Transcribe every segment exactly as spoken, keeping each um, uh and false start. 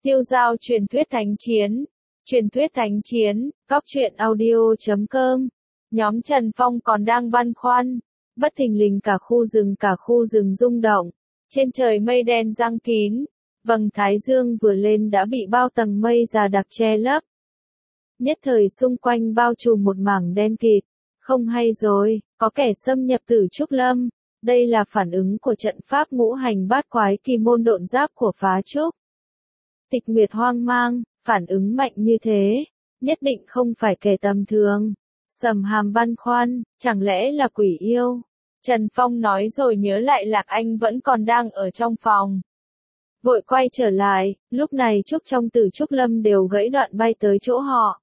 Tiêu giao truyền thuyết thánh chiến. Truyền thuyết thánh chiến, cóc truyện audio chấm com. Nhóm Trần Phong còn đang băn khoăn. Bất thình lình cả khu rừng cả khu rừng rung động. Trên trời mây đen giăng kín. Vầng thái dương vừa lên đã bị bao tầng mây dày đặc che lấp. Nhất thời xung quanh bao trùm một mảng đen kịt. Không hay rồi, có kẻ xâm nhập Tử Trúc Lâm. Đây là phản ứng của trận pháp ngũ hành bát quái kỳ môn độn giáp của phá trúc. Tịch Nguyệt hoang mang, phản ứng mạnh như thế, nhất định không phải kẻ tầm thường. Sầm Hàm băn khoăn, chẳng lẽ là quỷ yêu? Trần Phong nói rồi nhớ lại Lạc Anh vẫn còn đang ở trong phòng. Vội quay trở lại, lúc này trúc trong Tử Trúc Lâm đều gãy đoạn bay tới chỗ họ.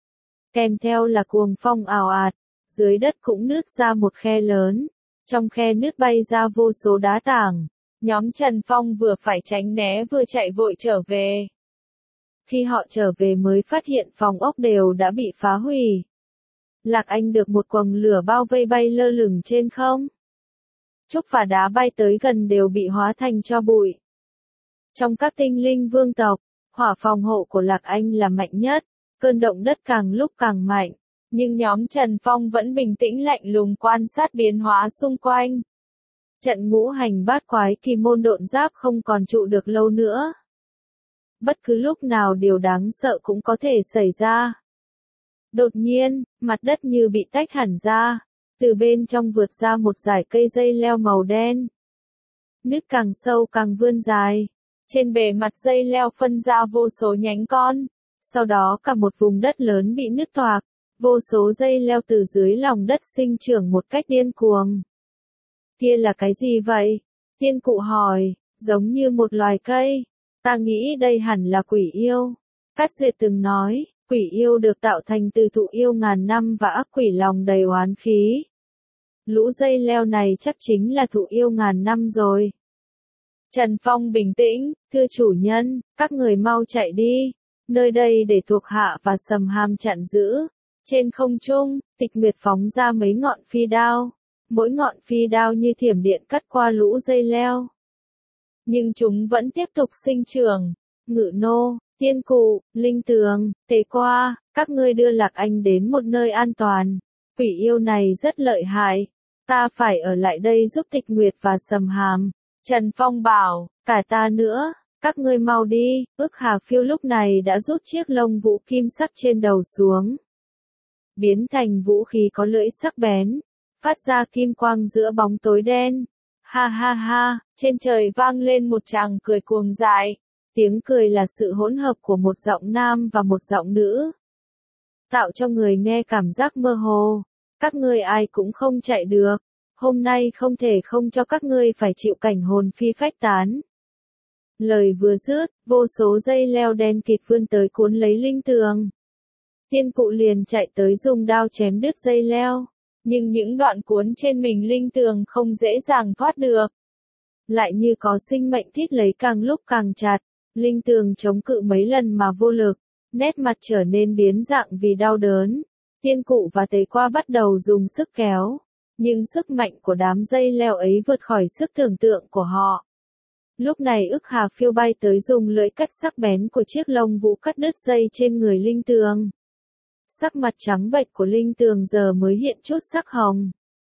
Kèm theo là cuồng phong ào ạt, dưới đất cũng nứt ra một khe lớn. Trong khe nứt bay ra vô số đá tảng. Nhóm Trần Phong vừa phải tránh né vừa chạy vội trở về. Khi họ trở về mới phát hiện phòng ốc đều đã bị phá hủy. Lạc Anh được một quầng lửa bao vây bay lơ lửng trên không. Trúc và đá bay tới gần đều bị hóa thành tro bụi. Trong các tinh linh vương tộc, hỏa phòng hộ của Lạc Anh là mạnh nhất, cơn động đất càng lúc càng mạnh. Nhưng nhóm Trần Phong vẫn bình tĩnh lạnh lùng quan sát biến hóa xung quanh. Trận ngũ hành bát quái kỳ môn độn giáp không còn trụ được lâu nữa. Bất cứ lúc nào điều đáng sợ cũng có thể xảy ra. Đột nhiên, mặt đất như bị tách hẳn ra, từ bên trong vượt ra một dải cây dây leo màu đen. Nứt càng sâu càng vươn dài, trên bề mặt dây leo phân ra vô số nhánh con, sau đó cả một vùng đất lớn bị nứt toạc. Vô số dây leo từ dưới lòng đất sinh trưởng một cách điên cuồng. Kia là cái gì vậy? Tiên cụ hỏi, giống như một loài cây. Ta nghĩ đây hẳn là quỷ yêu. Cát Duyệt từng nói, quỷ yêu được tạo thành từ thụ yêu ngàn năm và ác quỷ lòng đầy oán khí. Lũ dây leo này chắc chính là thụ yêu ngàn năm rồi. Trần Phong bình tĩnh, thưa chủ nhân, các người mau chạy đi. Nơi đây để thuộc hạ và Sầm Hàm chặn giữ. Trên không trung, Tịch Nguyệt phóng ra mấy ngọn phi đao. Mỗi ngọn phi đao như thiểm điện cắt qua lũ dây leo. Nhưng chúng vẫn tiếp tục sinh trưởng. Ngự nô, tiên cụ, linh tường, tế qua, các ngươi đưa Lạc Anh đến một nơi an toàn. Quỷ yêu này rất lợi hại. Ta phải ở lại đây giúp Tịch Nguyệt và Sầm Hàm. Trần Phong bảo, cả ta nữa, các ngươi mau đi. Ức Hà Phiêu lúc này đã rút chiếc lông vũ kim sắc trên đầu xuống. Biến thành vũ khí có lưỡi sắc bén, phát ra kim quang giữa bóng tối đen. Ha ha ha, trên trời vang lên một tràng cười cuồng dại. Tiếng cười là sự hỗn hợp của một giọng nam và một giọng nữ. Tạo cho người nghe cảm giác mơ hồ. Các ngươi ai cũng không chạy được. Hôm nay không thể không cho các ngươi phải chịu cảnh hồn phi phách tán. Lời vừa dứt, vô số dây leo đen kịt vươn tới cuốn lấy linh tường. Tiên cụ liền chạy tới dùng đao chém đứt dây leo, nhưng những đoạn cuốn trên mình linh tường không dễ dàng thoát được. Lại như có sinh mệnh thít lấy càng lúc càng chặt, linh tường chống cự mấy lần mà vô lực, nét mặt trở nên biến dạng vì đau đớn. Tiên cụ và Tế Qua bắt đầu dùng sức kéo, nhưng sức mạnh của đám dây leo ấy vượt khỏi sức tưởng tượng của họ. Lúc này Ức Hà Phiêu bay tới dùng lưỡi cắt sắc bén của chiếc lông vũ cắt đứt dây trên người linh tường. Sắc mặt trắng bệch của linh tường giờ mới hiện chút sắc hồng.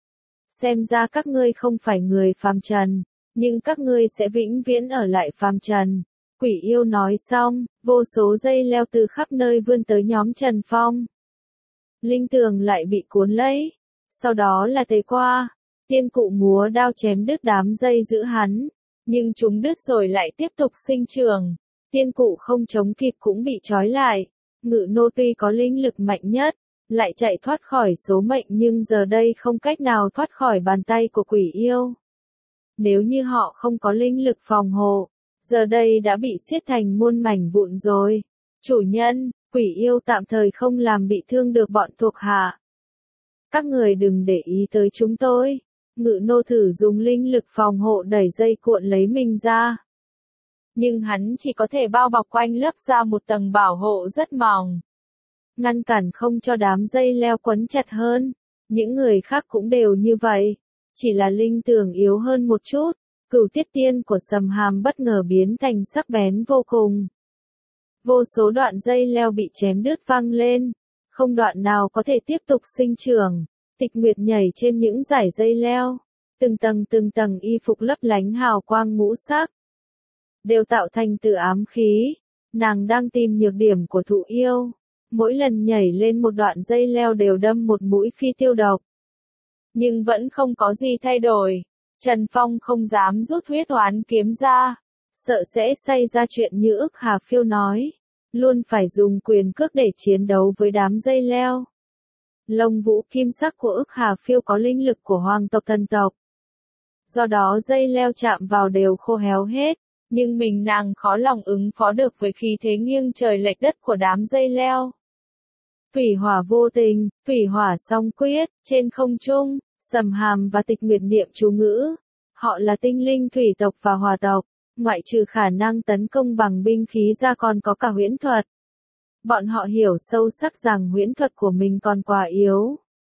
Xem ra các ngươi không phải người phàm trần, nhưng các ngươi sẽ vĩnh viễn ở lại phàm trần. Quỷ yêu nói xong, vô số dây leo từ khắp nơi vươn tới nhóm Trần Phong. Linh tường lại bị cuốn lấy. Sau đó là Tế Qua. Tiên cụ múa đao chém đứt đám dây giữ hắn. Nhưng chúng đứt rồi lại tiếp tục sinh trưởng. Tiên cụ không chống kịp cũng bị trói lại. Ngự nô tuy có linh lực mạnh nhất, lại chạy thoát khỏi số mệnh nhưng giờ đây không cách nào thoát khỏi bàn tay của quỷ yêu. Nếu như họ không có linh lực phòng hộ, giờ đây đã bị xiết thành muôn mảnh vụn rồi. Chủ nhân, quỷ yêu tạm thời không làm bị thương được bọn thuộc hạ. Các người đừng để ý tới chúng tôi. Ngự nô thử dùng linh lực phòng hộ đẩy dây cuộn lấy mình ra. Nhưng hắn chỉ có thể bao bọc quanh lấp ra một tầng bảo hộ rất mỏng. Ngăn cản không cho đám dây leo quấn chặt hơn. Những người khác cũng đều như vậy. Chỉ là linh tường yếu hơn một chút. Cửu tiết tiên của Sầm Hàm bất ngờ biến thành sắc bén vô cùng. Vô số đoạn dây leo bị chém đứt văng lên, không đoạn nào có thể tiếp tục sinh trưởng. Tịch Nguyệt nhảy trên những dải dây leo, từng tầng từng tầng y phục lấp lánh hào quang ngũ sắc, đều tạo thành từ ám khí. Nàng đang tìm nhược điểm của thụ yêu, mỗi lần nhảy lên một đoạn dây leo đều đâm một mũi phi tiêu độc. Nhưng vẫn không có gì thay đổi. Trần Phong không dám rút huyết oán kiếm ra, sợ sẽ xảy ra chuyện như ức Hà Phiêu nói, luôn phải dùng quyền cước để chiến đấu với đám dây leo. Lông vũ kim sắc của ức Hà Phiêu có linh lực của hoàng tộc thần tộc. Do đó dây leo chạm vào đều khô héo hết, nhưng mình nàng khó lòng ứng phó được với khí thế nghiêng trời lệch đất của đám dây leo. Thủy hỏa vô tình, thủy hỏa song quyết, trên không trung, Sầm Hàm và Tịch Nguyệt niệm chú ngữ. Họ là tinh linh thủy tộc và hỏa tộc, ngoại trừ khả năng tấn công bằng binh khí ra còn có cả huyễn thuật. Bọn họ hiểu sâu sắc rằng huyễn thuật của mình còn quá yếu.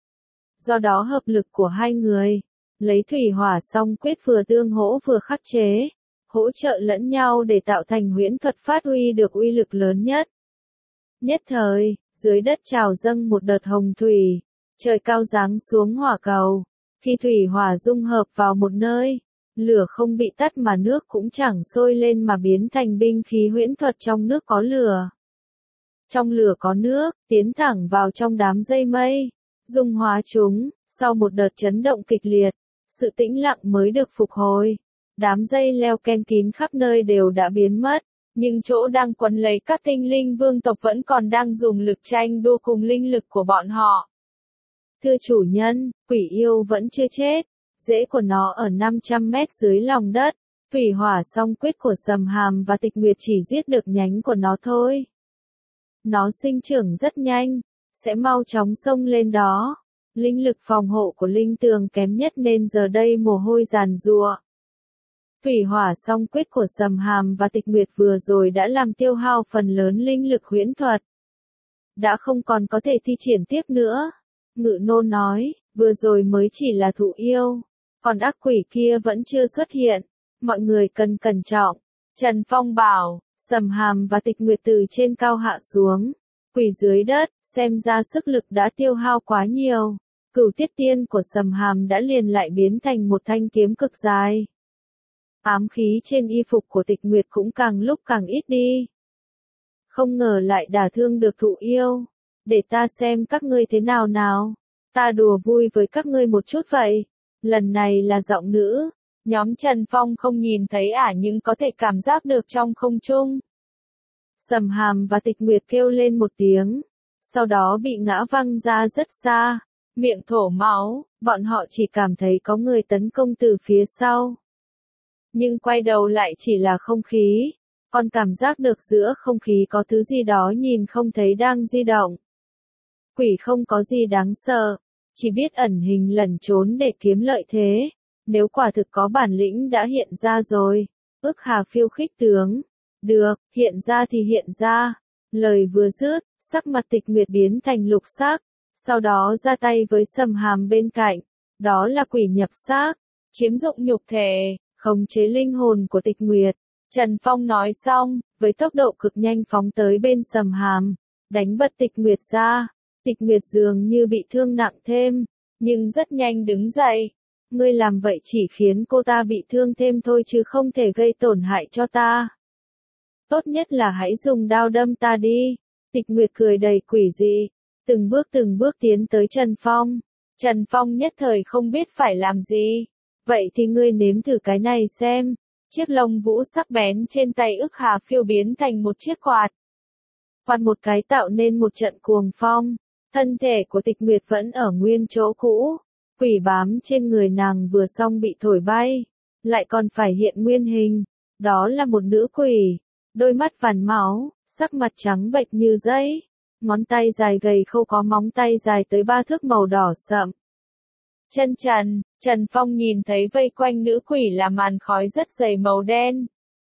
Do đó hợp lực của hai người, lấy thủy hỏa song quyết vừa tương hỗ vừa khắc chế, hỗ trợ lẫn nhau để tạo thành huyễn thuật phát huy được uy lực lớn nhất. Nhất thời, dưới đất trào dâng một đợt hồng thủy, trời cao giáng xuống hỏa cầu. Khi thủy hỏa dung hợp vào một nơi, lửa không bị tắt mà nước cũng chẳng sôi lên mà biến thành binh khí huyễn thuật trong nước có lửa. Trong lửa có nước, tiến thẳng vào trong đám dây mây, dung hóa chúng. Sau một đợt chấn động kịch liệt, sự tĩnh lặng mới được phục hồi. Đám dây leo ken kín khắp nơi đều đã biến mất, nhưng chỗ đang quấn lấy các tinh linh vương tộc vẫn còn đang dùng lực tranh đua cùng linh lực của bọn họ. Thưa chủ nhân, quỷ yêu vẫn chưa chết, rễ của nó ở năm trăm mét dưới lòng đất. Thủy hỏa song quyết của Sầm Hàm và Tịch Nguyệt chỉ giết được nhánh của nó thôi. Nó sinh trưởng rất nhanh, sẽ mau chóng xông lên đó. Linh lực phòng hộ của linh tường kém nhất nên giờ đây mồ hôi giàn giụa. Thủy hỏa song quyết của Sầm Hàm và Tịch Nguyệt vừa rồi đã làm tiêu hao phần lớn linh lực huyễn thuật. Đã không còn có thể thi triển tiếp nữa. Ngự nô nói, vừa rồi mới chỉ là thụ yêu, còn ác quỷ kia vẫn chưa xuất hiện, mọi người cần cẩn trọng. Trần Phong bảo, Sầm Hàm và Tịch Nguyệt từ trên cao hạ xuống, quỳ dưới đất, xem ra sức lực đã tiêu hao quá nhiều. Cửu tiết tiên của Sầm Hàm đã liền lại biến thành một thanh kiếm cực dài. Ám khí trên y phục của Tịch Nguyệt cũng càng lúc càng ít đi. Không ngờ lại đả thương được thụ yêu. Để ta xem các ngươi thế nào nào. Ta đùa vui với các ngươi một chút vậy. Lần này là giọng nữ. Nhóm Trần Phong không nhìn thấy ả nhưng có thể cảm giác được trong không trung. Sầm Hàm và Tịch Nguyệt kêu lên một tiếng. Sau đó bị ngã văng ra rất xa. Miệng thổ máu. Bọn họ chỉ cảm thấy có người tấn công từ phía sau. Nhưng quay đầu lại chỉ là không khí. Còn cảm giác được giữa không khí có thứ gì đó nhìn không thấy đang di động. Quỷ không có gì đáng sợ, chỉ biết ẩn hình lẩn trốn để kiếm lợi thế. Nếu quả thực có bản lĩnh đã hiện ra rồi. Ức Hà Phiêu khích tướng. Được, hiện ra thì hiện ra. Lời vừa dứt, sắc mặt Tịch Nguyệt biến thành lục sắc. Sau đó ra tay với Sầm Hàm bên cạnh. Đó là quỷ nhập xác, chiếm dụng nhục thể, khống chế linh hồn của Tịch Nguyệt. Trần Phong nói xong, với tốc độ cực nhanh phóng tới bên Sầm Hàm, đánh bật Tịch Nguyệt ra. Tịch Nguyệt dường như bị thương nặng thêm, nhưng rất nhanh đứng dậy. Ngươi làm vậy chỉ khiến cô ta bị thương thêm thôi chứ không thể gây tổn hại cho ta. Tốt nhất là hãy dùng đao đâm ta đi. Tịch Nguyệt cười đầy quỷ dị, từng bước từng bước tiến tới Trần Phong. Trần Phong nhất thời không biết phải làm gì. Vậy thì ngươi nếm thử cái này xem. Chiếc lông vũ sắc bén trên tay Ức Hà Phiêu biến thành một chiếc quạt. Quạt một cái tạo nên một trận cuồng phong. Thân thể của Tịch Nguyệt vẫn ở nguyên chỗ cũ. Quỷ bám trên người nàng vừa xong bị thổi bay. Lại còn phải hiện nguyên hình. Đó là một nữ quỷ. Đôi mắt vằn máu, sắc mặt trắng bệch như giấy. Ngón tay dài gầy khâu có móng tay dài tới ba thước màu đỏ sậm. Chân trần, Trần Phong nhìn thấy vây quanh nữ quỷ là màn khói rất dày màu đen.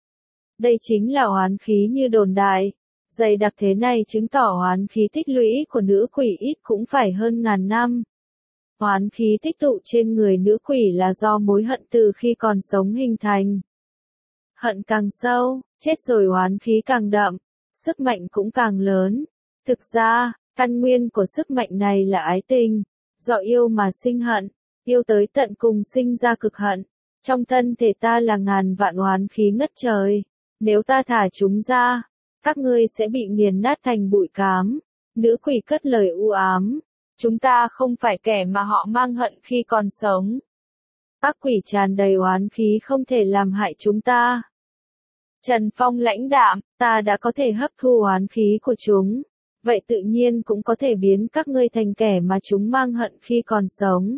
Đây chính là oán khí như đồn đại. Dày đặc thế này chứng tỏ oán khí tích lũy của nữ quỷ ít cũng phải hơn ngàn năm. Oán khí tích tụ trên người nữ quỷ là do mối hận từ khi còn sống hình thành. Hận càng sâu, chết rồi oán khí càng đậm. sức mạnh cũng càng lớn. Thực ra, căn nguyên của sức mạnh này là ái tình, do yêu mà sinh hận, yêu tới tận cùng sinh ra cực hận. Trong thân thể ta là ngàn vạn oán khí ngất trời, nếu ta thả chúng ra, các ngươi sẽ bị nghiền nát thành bụi cám. Nữ quỷ cất lời u ám, chúng ta không phải kẻ mà họ mang hận khi còn sống. Ác quỷ tràn đầy oán khí không thể làm hại chúng ta. Trần Phong lãnh đạm, ta đã có thể hấp thu oán khí của chúng, vậy tự nhiên cũng có thể biến các ngươi thành kẻ mà chúng mang hận khi còn sống.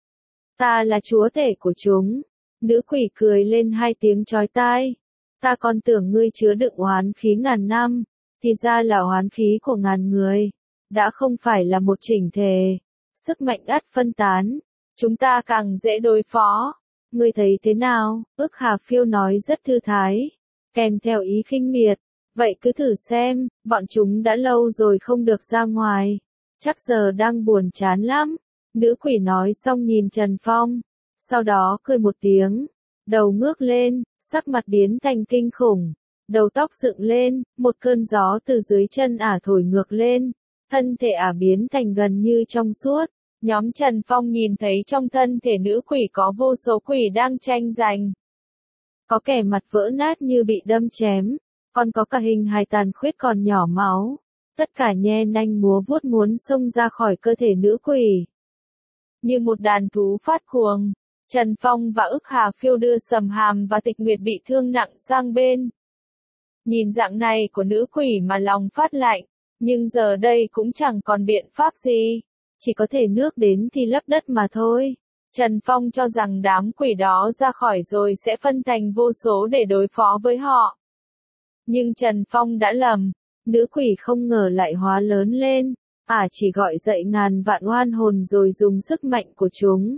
Ta là chúa tể của chúng. Nữ quỷ cười lên hai tiếng chói tai. Ta còn tưởng ngươi chứa đựng oán khí ngàn năm, thì ra là oán khí của ngàn người, đã không phải là một chỉnh thể. Sức mạnh ắt phân tán, chúng ta càng dễ đối phó. Ngươi thấy thế nào? Ức Hà Phiêu nói rất thư thái, kèm theo ý khinh miệt. Vậy cứ thử xem, bọn chúng đã lâu rồi không được ra ngoài, chắc giờ đang buồn chán lắm. Nữ quỷ nói xong nhìn Trần Phong, sau đó cười một tiếng, đầu ngước lên, sắc mặt biến thành kinh khủng, đầu tóc dựng lên, một cơn gió từ dưới chân ả thổi ngược lên, thân thể ả biến thành gần như trong suốt. Nhóm Trần Phong nhìn thấy trong thân thể nữ quỷ có vô số quỷ đang tranh giành. Có kẻ mặt vỡ nát như bị đâm chém, còn có cả hình hài tàn khuyết còn nhỏ máu. Tất cả nhe nanh múa vuốt muốn xông ra khỏi cơ thể nữ quỷ. Như một đàn thú phát cuồng, Trần Phong và Ức Hà Phiêu đưa Sầm Hàm và Tịch Nguyệt bị thương nặng sang bên. Nhìn dạng này của nữ quỷ mà lòng phát lạnh, nhưng giờ đây cũng chẳng còn biện pháp gì, chỉ có thể nước đến thì lấp đất mà thôi. Trần Phong cho rằng đám quỷ đó ra khỏi rồi sẽ phân thành vô số để đối phó với họ. Nhưng Trần Phong đã lầm, nữ quỷ không ngờ lại hóa lớn lên, ả à chỉ gọi dậy ngàn vạn oan hồn rồi dùng sức mạnh của chúng.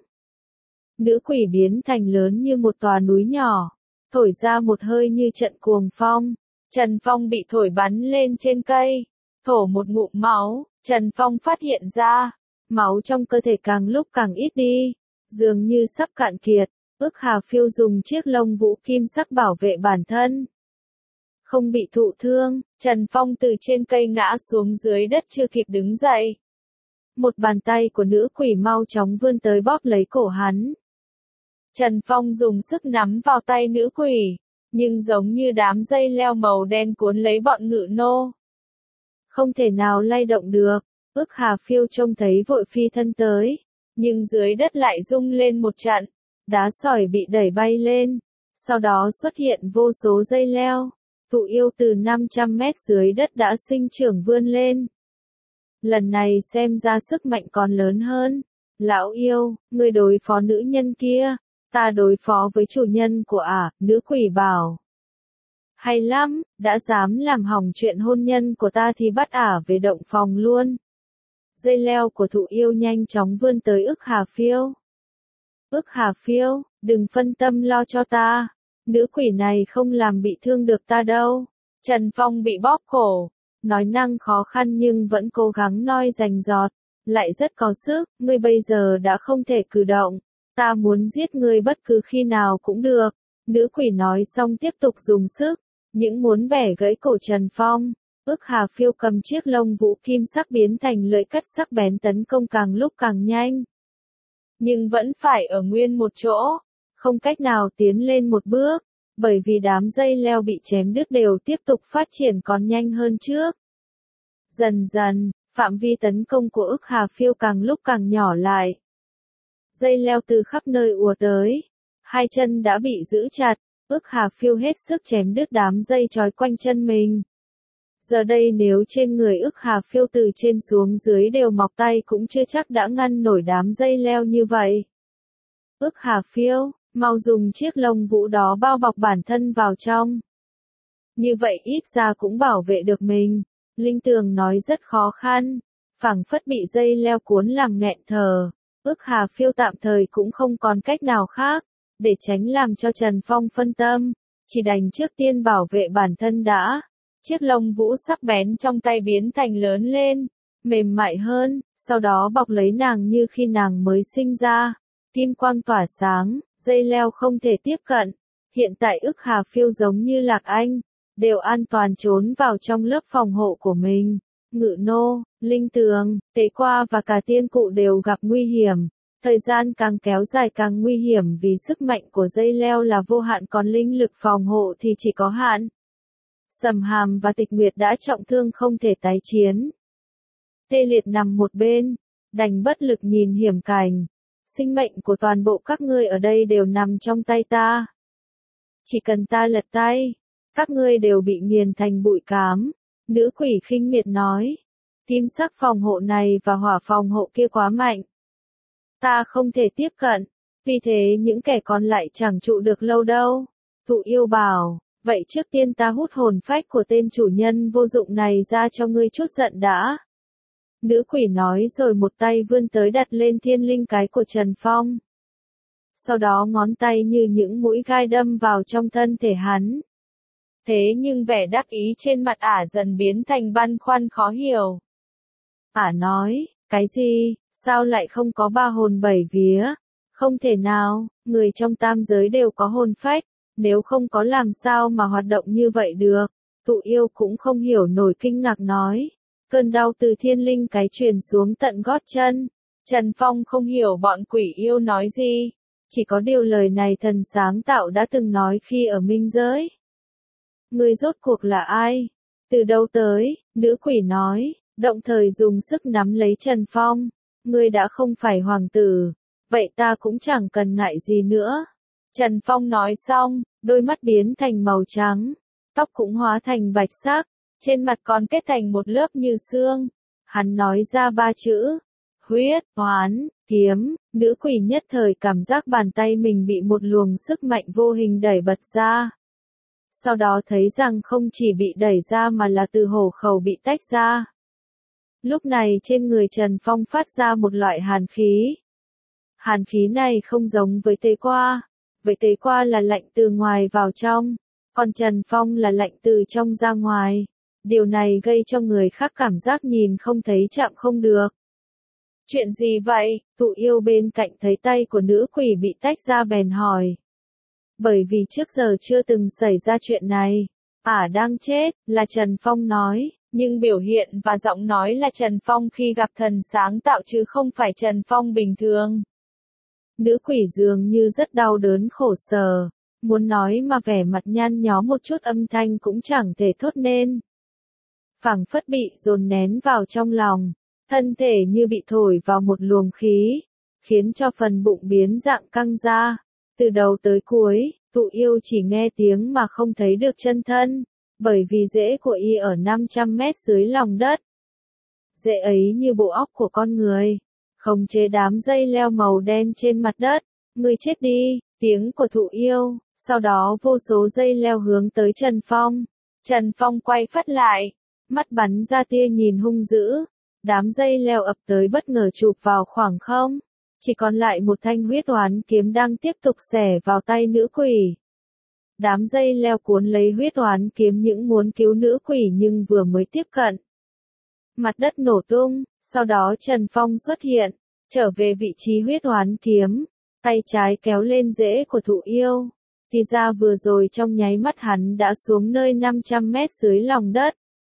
Nữ quỷ biến thành lớn như một tòa núi nhỏ, thổi ra một hơi như trận cuồng phong. Trần Phong bị thổi bắn lên trên cây, thổ một ngụm máu, Trần Phong phát hiện ra, máu trong cơ thể càng lúc càng ít đi, dường như sắp cạn kiệt. Ức Hà Phiêu dùng chiếc lông vũ kim sắc bảo vệ bản thân. Không bị thụ thương, Trần Phong từ trên cây ngã xuống dưới đất chưa kịp đứng dậy. Một bàn tay của nữ quỷ mau chóng vươn tới bóp lấy cổ hắn. Trần Phong dùng sức nắm vào tay nữ quỷ, nhưng giống như đám dây leo màu đen cuốn lấy bọn ngự nô. Không thể nào lay động được. Ức Hà Phiêu trông thấy vội phi thân tới, nhưng dưới đất lại rung lên một trận, đá sỏi bị đẩy bay lên, sau đó xuất hiện vô số dây leo. Thụ yêu từ năm trăm mét dưới đất đã sinh trưởng vươn lên. Lần này xem ra sức mạnh còn lớn hơn. Lão yêu, ngươi đối phó nữ nhân kia, ta đối phó với chủ nhân của ả, nữ quỷ bảo. Hay lắm, đã dám làm hỏng chuyện hôn nhân của ta thì bắt ả về động phòng luôn. Dây leo của thụ yêu nhanh chóng vươn tới Ức Hà Phiêu. Ức Hà Phiêu, đừng phân tâm lo cho ta. Nữ quỷ này không làm bị thương được ta đâu. Trần Phong bị bóp cổ, nói năng khó khăn nhưng vẫn cố gắng nói rành rọt, lại rất có sức. Ngươi bây giờ đã không thể cử động, ta muốn giết ngươi bất cứ khi nào cũng được. Nữ quỷ nói xong tiếp tục dùng sức, những muốn bẻ gãy cổ Trần Phong. Ức Hà Phiêu cầm chiếc lông vũ kim sắc biến thành lưỡi cắt sắc bén tấn công càng lúc càng nhanh. Nhưng vẫn phải ở nguyên một chỗ, không cách nào tiến lên một bước, bởi vì đám dây leo bị chém đứt đều tiếp tục phát triển còn nhanh hơn trước. Dần dần, phạm vi tấn công của Ức Hà Phiêu càng lúc càng nhỏ lại. Dây leo từ khắp nơi ùa tới, hai chân đã bị giữ chặt, Ức Hà Phiêu hết sức chém đứt đám dây trói quanh chân mình. Giờ đây nếu trên người Ức Hà Phiêu từ trên xuống dưới đều mọc tay cũng chưa chắc đã ngăn nổi đám dây leo như vậy. Ức Hà Phiêu, mau dùng chiếc lông vũ đó bao bọc bản thân vào trong. Như vậy ít ra cũng bảo vệ được mình. Linh Tường nói rất khó khăn, phảng phất bị dây leo cuốn làm nghẹn thở. Ức Hà Phiêu tạm thời cũng không còn cách nào khác, để tránh làm cho Trần Phong phân tâm, chỉ đành trước tiên bảo vệ bản thân đã. Chiếc lông vũ sắc bén trong tay biến thành lớn lên, mềm mại hơn, sau đó bọc lấy nàng như khi nàng mới sinh ra. Kim quang tỏa sáng, dây leo không thể tiếp cận. Hiện tại Ức Hà Phiêu giống như Lạc Anh, đều an toàn trốn vào trong lớp phòng hộ của mình. Ngự nô, linh tường, tế qua và cả tiên cụ đều gặp nguy hiểm. Thời gian càng kéo dài càng nguy hiểm vì sức mạnh của dây leo là vô hạn còn linh lực phòng hộ thì chỉ có hạn. Sầm Hàm và Tịch Nguyệt đã trọng thương không thể tái chiến. Tê liệt nằm một bên, đành bất lực nhìn hiểm cảnh. Sinh mệnh của toàn bộ các ngươi ở đây đều nằm trong tay ta. Chỉ cần ta lật tay, các ngươi đều bị nghiền thành bụi cám. Nữ quỷ khinh miệt nói. Kim sắc phòng hộ này và hỏa phòng hộ kia quá mạnh. Ta không thể tiếp cận, vì thế những kẻ còn lại chẳng trụ được lâu đâu. Thụ yêu bảo, vậy trước tiên ta hút hồn phách của tên chủ nhân vô dụng này ra cho ngươi chút giận đã. Nữ quỷ nói rồi một tay vươn tới đặt lên thiên linh cái của Trần Phong. Sau đó ngón tay như những mũi gai đâm vào trong thân thể hắn. Thế nhưng vẻ đắc ý trên mặt ả dần biến thành băn khoăn khó hiểu. Ả nói, cái gì, sao lại không có ba hồn bảy vía? Không thể nào, người trong tam giới đều có hồn phách, nếu không có làm sao mà hoạt động như vậy được. Tụ yêu cũng không hiểu nổi kinh ngạc nói. Cơn đau từ thiên linh cái truyền xuống tận gót chân. Trần Phong không hiểu bọn quỷ yêu nói gì. Chỉ có điều lời này thần sáng tạo đã từng nói khi ở minh giới. Người rốt cuộc là ai? Từ đâu tới? Nữ quỷ nói, động thời dùng sức nắm lấy Trần Phong. Ngươi đã không phải hoàng tử, vậy ta cũng chẳng cần ngại gì nữa. Trần Phong nói xong, đôi mắt biến thành màu trắng, tóc cũng hóa thành bạch sắc, trên mặt còn kết thành một lớp như xương. Hắn nói ra ba chữ, huyết, oán, kiếm. Nữ quỷ nhất thời cảm giác bàn tay mình bị một luồng sức mạnh vô hình đẩy bật ra. Sau đó thấy rằng không chỉ bị đẩy ra mà là từ hổ khẩu bị tách ra. Lúc này trên người Trần Phong phát ra một loại hàn khí. Hàn khí này không giống với tế qua. Với tế qua là lạnh từ ngoài vào trong, còn Trần Phong là lạnh từ trong ra ngoài. Điều này gây cho người khác cảm giác nhìn không thấy chạm không được. Chuyện gì vậy? Tụ yêu bên cạnh thấy tay của nữ quỷ bị tách ra bèn hỏi. Bởi vì trước giờ chưa từng xảy ra chuyện này. Ả đang chết, là Trần Phong nói. Nhưng biểu hiện và giọng nói là Trần Phong khi gặp thần sáng tạo chứ không phải Trần Phong bình thường. Nữ quỷ dường như rất đau đớn khổ sở, muốn nói mà vẻ mặt nhăn nhó một chút âm thanh cũng chẳng thể thốt nên. Phảng phất bị dồn nén vào trong lòng, thân thể như bị thổi vào một luồng khí, khiến cho phần bụng biến dạng căng ra. Từ đầu tới cuối, tụ yêu chỉ nghe tiếng mà không thấy được chân thân. Bởi vì rễ của y ở năm trăm mét dưới lòng đất. Rễ ấy như bộ óc của con người, khống chế đám dây leo màu đen trên mặt đất. Người chết đi, tiếng của thụ yêu, sau đó vô số dây leo hướng tới Trần Phong. Trần Phong quay phắt lại, mắt bắn ra tia nhìn hung dữ. Đám dây leo ập tới bất ngờ chụp vào khoảng không. Chỉ còn lại một thanh huyết oán kiếm đang tiếp tục xẻ vào tay nữ quỷ. Đám dây leo cuốn lấy huyết oán kiếm những muốn cứu nữ quỷ nhưng vừa mới tiếp cận. Mặt đất nổ tung, sau đó Trần Phong xuất hiện, trở về vị trí huyết oán kiếm, tay trái kéo lên rễ của thụ yêu. Thì ra vừa rồi trong nháy mắt hắn đã xuống nơi năm trăm mét dưới lòng đất.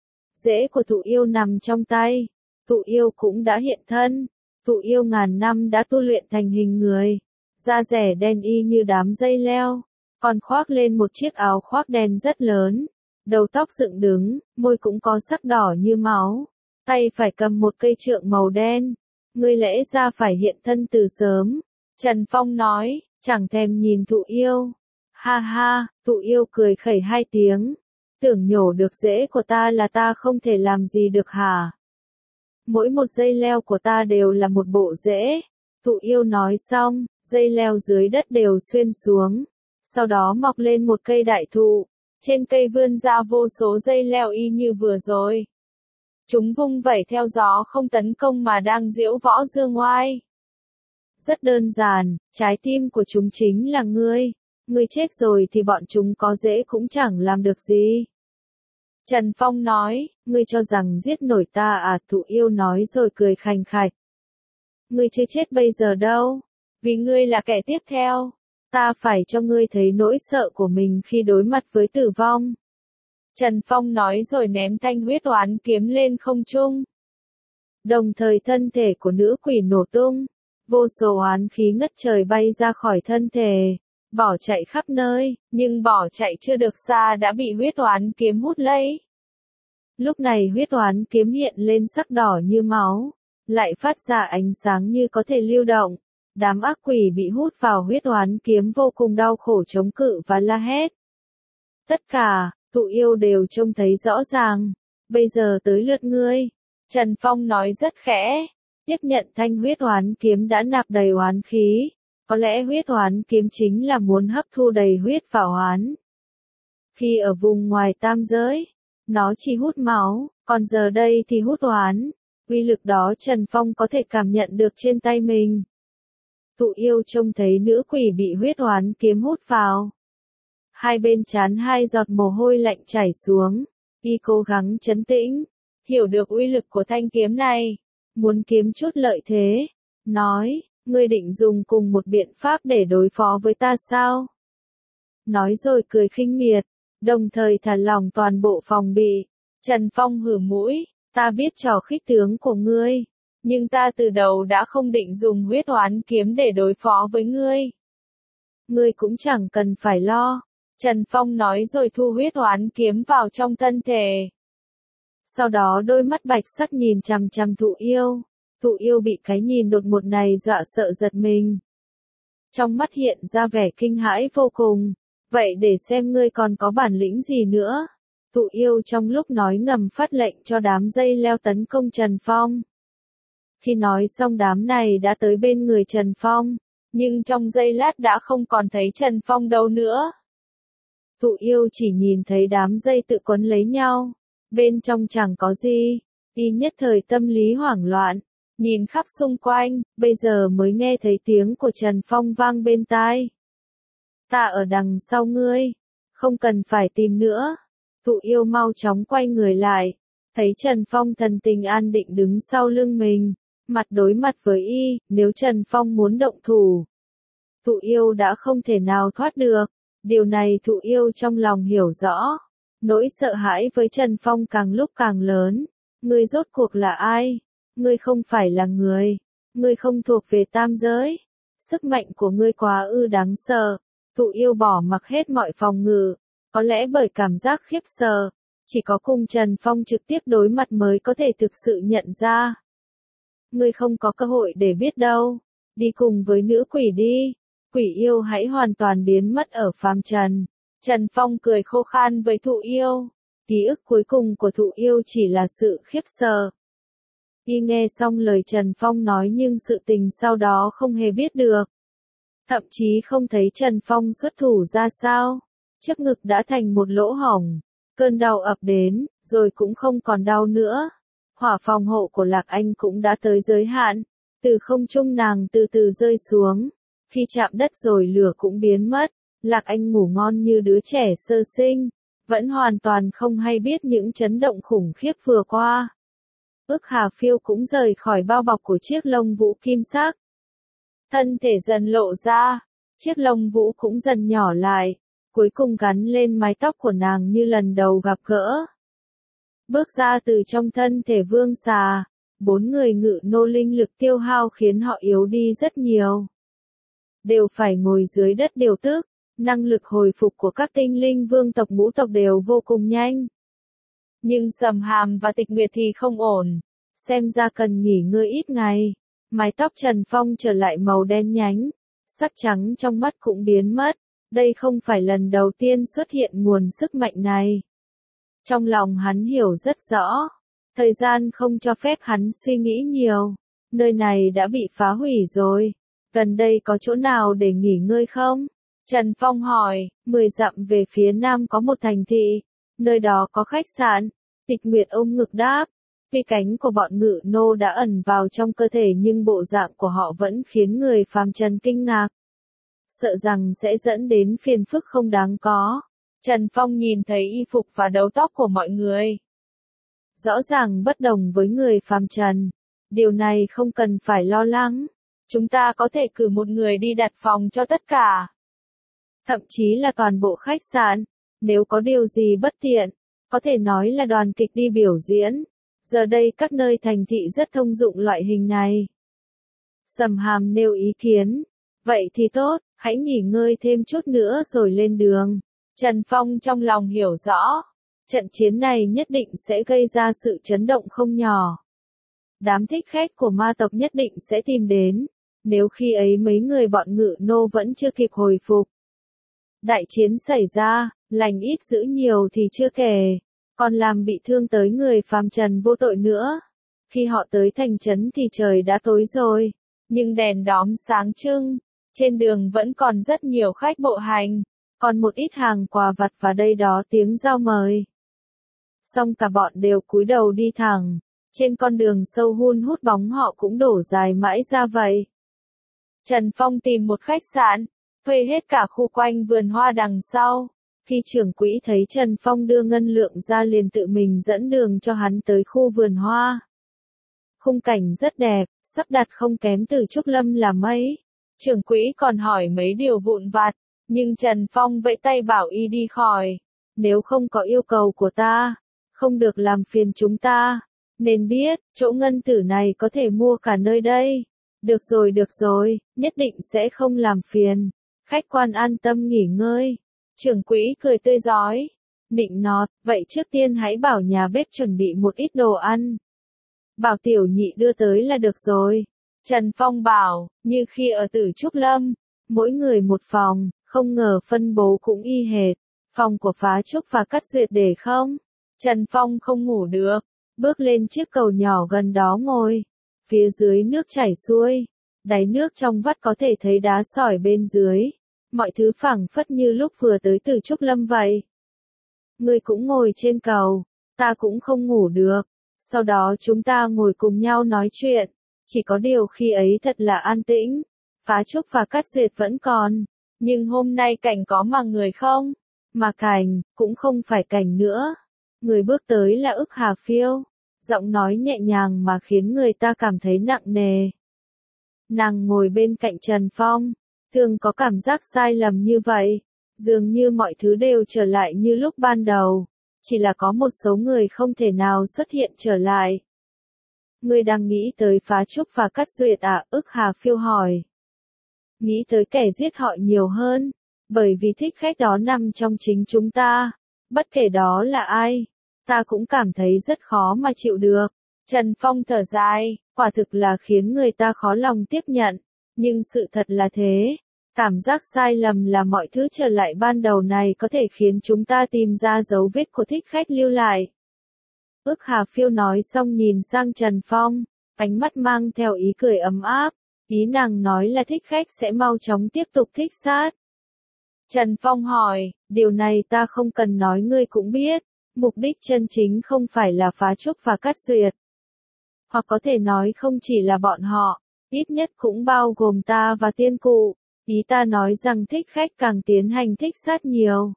Rễ của thụ yêu nằm trong tay, thụ yêu cũng đã hiện thân, thụ yêu ngàn năm đã tu luyện thành hình người, da rẻ đen y như đám dây leo. Còn khoác lên một chiếc áo khoác đen rất lớn, đầu tóc dựng đứng, môi cũng có sắc đỏ như máu, tay phải cầm một cây trượng màu đen. Ngươi lẽ ra phải hiện thân từ sớm. Trần Phong nói, chẳng thèm nhìn thụ yêu. Ha ha, thụ yêu cười khẩy hai tiếng. Tưởng nhổ được rễ của ta là ta không thể làm gì được hả? Mỗi một dây leo của ta đều là một bộ rễ. Thụ yêu nói xong, dây leo dưới đất đều xuyên xuống. Sau đó mọc lên một cây đại thụ, trên cây vươn ra vô số dây leo y như vừa rồi. Chúng vung vẩy theo gió không tấn công mà đang diễu võ dương oai. Rất đơn giản, trái tim của chúng chính là ngươi. Ngươi chết rồi thì bọn chúng có dễ cũng chẳng làm được gì. Trần Phong nói, ngươi cho rằng giết nổi ta à? Thụ yêu nói rồi cười khành khạch. Ngươi chưa chết bây giờ đâu, vì ngươi là kẻ tiếp theo. Ta phải cho ngươi thấy nỗi sợ của mình khi đối mặt với tử vong. Trần Phong nói rồi ném thanh huyết oán kiếm lên không trung. Đồng thời thân thể của nữ quỷ nổ tung, vô số oán khí ngất trời bay ra khỏi thân thể, bỏ chạy khắp nơi, nhưng bỏ chạy chưa được xa đã bị huyết oán kiếm hút lấy. Lúc này huyết oán kiếm hiện lên sắc đỏ như máu, lại phát ra ánh sáng như có thể lưu động. Đám ác quỷ bị hút vào huyết oán kiếm vô cùng đau khổ chống cự và la hét. Tất cả, Thụ Yêu đều trông thấy rõ ràng. Bây giờ tới lượt ngươi. Trần Phong nói rất khẽ. Tiếp nhận thanh huyết oán kiếm đã nạp đầy oán khí. Có lẽ huyết oán kiếm chính là muốn hấp thu đầy huyết vào oán. Khi ở vùng ngoài tam giới, nó chỉ hút máu, còn giờ đây thì hút oán. Uy lực đó Trần Phong có thể cảm nhận được trên tay mình. Thụ Yêu trông thấy nữ quỷ bị huyết oán kiếm hút vào. Hai bên trán hai giọt mồ hôi lạnh chảy xuống. Y cố gắng trấn tĩnh, hiểu được uy lực của thanh kiếm này. Muốn kiếm chút lợi thế. Nói, ngươi định dùng cùng một biện pháp để đối phó với ta sao? Nói rồi cười khinh miệt, đồng thời thả lỏng toàn bộ phòng bị. Trần Phong hử mũi, ta biết trò khích tướng của ngươi. Nhưng ta từ đầu đã không định dùng huyết oán kiếm để đối phó với ngươi. Ngươi cũng chẳng cần phải lo. Trần Phong nói rồi thu huyết oán kiếm vào trong thân thể. Sau đó đôi mắt bạch sắc nhìn chằm chằm Thụ Yêu. Thụ Yêu bị cái nhìn đột ngột này dọa sợ giật mình. Trong mắt hiện ra vẻ kinh hãi vô cùng. Vậy để xem ngươi còn có bản lĩnh gì nữa. Thụ Yêu trong lúc nói ngầm phát lệnh cho đám dây leo tấn công Trần Phong. Khi nói xong đám này đã tới bên người Trần Phong, nhưng trong giây lát đã không còn thấy Trần Phong đâu nữa. Thụ Yêu chỉ nhìn thấy đám dây tự quấn lấy nhau, bên trong chẳng có gì, y nhất thời tâm lý hoảng loạn, nhìn khắp xung quanh, bây giờ mới nghe thấy tiếng của Trần Phong vang bên tai. Ta ở đằng sau ngươi, không cần phải tìm nữa. Thụ Yêu mau chóng quay người lại, thấy Trần Phong thần tình an định đứng sau lưng mình. Mặt đối mặt với y, nếu Trần Phong muốn động thủ, Thụ Yêu đã không thể nào thoát được. Điều này Thụ Yêu trong lòng hiểu rõ. Nỗi sợ hãi với Trần Phong càng lúc càng lớn. Ngươi rốt cuộc là ai? Ngươi không phải là người. Ngươi không thuộc về tam giới. Sức mạnh của ngươi quá ư đáng sợ. Thụ Yêu bỏ mặc hết mọi phòng ngự. Có lẽ bởi cảm giác khiếp sợ, chỉ có cùng Trần Phong trực tiếp đối mặt mới có thể thực sự nhận ra. Ngươi không có cơ hội để biết đâu. Đi cùng với nữ quỷ đi. Quỷ yêu hãy hoàn toàn biến mất ở phàm trần. Trần Phong cười khô khan với Thụ Yêu. Ký ức cuối cùng của Thụ Yêu chỉ là sự khiếp sợ. Y nghe xong lời Trần Phong nói nhưng sự tình sau đó không hề biết được. Thậm chí không thấy Trần Phong xuất thủ ra sao. Trước ngực đã thành một lỗ hổng. Cơn đau ập đến, rồi cũng không còn đau nữa. Hỏa phòng hộ của Lạc Anh cũng đã tới giới hạn. Từ không trung nàng từ từ rơi xuống. Khi chạm đất rồi lửa cũng biến mất. Lạc Anh ngủ ngon như đứa trẻ sơ sinh. Vẫn hoàn toàn không hay biết những chấn động khủng khiếp vừa qua. Ước Hà Phiêu cũng rời khỏi bao bọc của chiếc lông vũ kim sắc. Thân thể dần lộ ra. Chiếc lông vũ cũng dần nhỏ lại. Cuối cùng gắn lên mái tóc của nàng như lần đầu gặp gỡ. Bước ra từ trong thân thể vương xà, bốn người ngự nô linh lực tiêu hao khiến họ yếu đi rất nhiều. Đều phải ngồi dưới đất điều tức, năng lực hồi phục của các tinh linh vương tộc ngũ tộc đều vô cùng nhanh. Nhưng Sầm Hàm và Tịch Nguyệt thì không ổn, xem ra cần nghỉ ngơi ít ngày. Mái tóc Trần Phong trở lại màu đen nhánh, sắc trắng trong mắt cũng biến mất. Đây không phải lần đầu tiên xuất hiện nguồn sức mạnh này. Trong lòng hắn hiểu rất rõ, thời gian không cho phép hắn suy nghĩ nhiều. Nơi này đã bị phá hủy rồi. Gần đây có chỗ nào để nghỉ ngơi không? Trần Phong hỏi. Mười dặm về phía nam có một thành thị. Nơi đó có khách sạn. Tịch Nguyệt ôm ngực đáp. Phi cánh của bọn ngự nô đã ẩn vào trong cơ thể nhưng bộ dạng của họ vẫn khiến người phàm trần kinh ngạc. Sợ rằng sẽ dẫn đến phiền phức không đáng có. Trần Phong nhìn thấy y phục và đầu tóc của mọi người. Rõ ràng bất đồng với người phàm trần. Điều này không cần phải lo lắng. Chúng ta có thể cử một người đi đặt phòng cho tất cả. Thậm chí là toàn bộ khách sạn. Nếu có điều gì bất tiện, Có thể nói là đoàn kịch đi biểu diễn. Giờ đây các nơi thành thị rất thông dụng loại hình này. Sầm Hàm nêu ý kiến. Vậy thì tốt, hãy nghỉ ngơi thêm chút nữa rồi lên đường. Trần Phong trong lòng hiểu rõ. Trận chiến này nhất định sẽ gây ra sự chấn động không nhỏ. Đám thích khách của ma tộc nhất định sẽ tìm đến. Nếu khi ấy mấy người bọn Ngự Nô vẫn chưa kịp hồi phục. Đại chiến xảy ra, lành ít giữ nhiều thì chưa kể. Còn làm bị thương tới người phàm trần vô tội nữa. Khi họ tới thành trấn thì trời đã tối rồi. Nhưng đèn đóm sáng trưng. Trên đường vẫn còn rất nhiều khách bộ hành. Còn một ít hàng quà vặt và đây đó tiếng rao mời. Xong cả bọn đều cúi đầu đi thẳng. Trên con đường sâu hun hút bóng họ cũng đổ dài mãi ra vậy. Trần Phong tìm một khách sạn, thuê hết cả khu quanh vườn hoa đằng sau. Khi trưởng quỹ thấy Trần Phong đưa ngân lượng ra liền tự mình dẫn đường cho hắn tới khu vườn hoa. Khung cảnh rất đẹp, sắp đặt không kém từ Trúc Lâm là mấy. Trưởng quỹ còn hỏi mấy điều vụn vặt, nhưng Trần Phong vẫy tay bảo y đi khỏi. Nếu không có yêu cầu của ta, không được làm phiền chúng ta. Nên biết, chỗ ngân tử này có thể mua cả nơi đây. Được rồi được rồi, nhất định sẽ không làm phiền. Khách quan an tâm nghỉ ngơi. Trưởng quỹ cười tươi rói. Nịnh nọt, vậy trước tiên hãy bảo nhà bếp chuẩn bị một ít đồ ăn. Bảo tiểu nhị đưa tới là được rồi. Trần Phong bảo, như khi ở Tử Trúc Lâm, mỗi người một phòng, không ngờ phân bố cũng y hệt. Phòng của Phá Trúc và Cát Duyệt để không? Trần Phong không ngủ được, bước lên chiếc cầu nhỏ gần đó ngồi. Phía dưới nước chảy xuôi, đáy nước trong vắt có thể thấy đá sỏi bên dưới. Mọi thứ phảng phất như lúc vừa tới Tử Trúc Lâm vậy. Ngươi cũng ngồi trên cầu, ta cũng không ngủ được. Sau đó chúng ta ngồi cùng nhau nói chuyện. Chỉ có điều khi ấy thật là an tĩnh. Phá Trúc và Cát Duyệt vẫn còn. Nhưng hôm nay cảnh có mà người không? Mà cảnh, cũng không phải cảnh nữa. Người bước tới là Ức Hà Phiêu. Giọng nói nhẹ nhàng mà khiến người ta cảm thấy nặng nề. Nàng ngồi bên cạnh Trần Phong. Thường có cảm giác sai lầm như vậy. Dường như mọi thứ đều trở lại như lúc ban đầu. Chỉ là có một số người không thể nào xuất hiện trở lại. Ngươi đang nghĩ tới Phá Trúc và Cát Duyệt à? Ức Hà Phiêu hỏi. Nghĩ tới kẻ giết họ nhiều hơn. Bởi vì thích khách đó nằm trong chính chúng ta. Bất kể đó là ai. Ta cũng cảm thấy rất khó mà chịu được. Trần Phong thở dài. Quả thực là khiến người ta khó lòng tiếp nhận. Nhưng sự thật là thế. Cảm giác sai lầm là mọi thứ trở lại ban đầu này có thể khiến chúng ta tìm ra dấu vết của thích khách lưu lại. Ức Hà Phiêu nói xong nhìn sang Trần Phong, ánh mắt mang theo ý cười ấm áp. Ý nàng nói là thích khách sẽ mau chóng tiếp tục thích sát. Trần Phong hỏi, điều này ta không cần nói ngươi cũng biết. Mục đích chân chính không phải là Phá Trúc và Cát Duyệt. Hoặc có thể nói không chỉ là bọn họ, ít nhất cũng bao gồm ta và tiên cụ. Ý ta nói rằng thích khách càng tiến hành thích sát nhiều.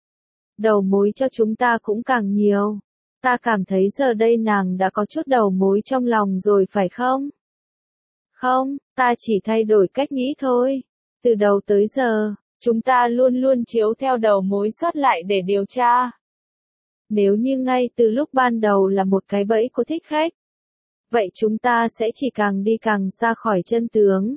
Đầu mối cho chúng ta cũng càng nhiều. Ta cảm thấy giờ đây nàng đã có chút đầu mối trong lòng rồi phải không? Không, ta chỉ thay đổi cách nghĩ thôi. Từ đầu tới giờ, chúng ta luôn luôn chiếu theo đầu mối sót lại để điều tra. Nếu như ngay từ lúc ban đầu là một cái bẫy của thích khách, vậy chúng ta sẽ chỉ càng đi càng xa khỏi chân tướng.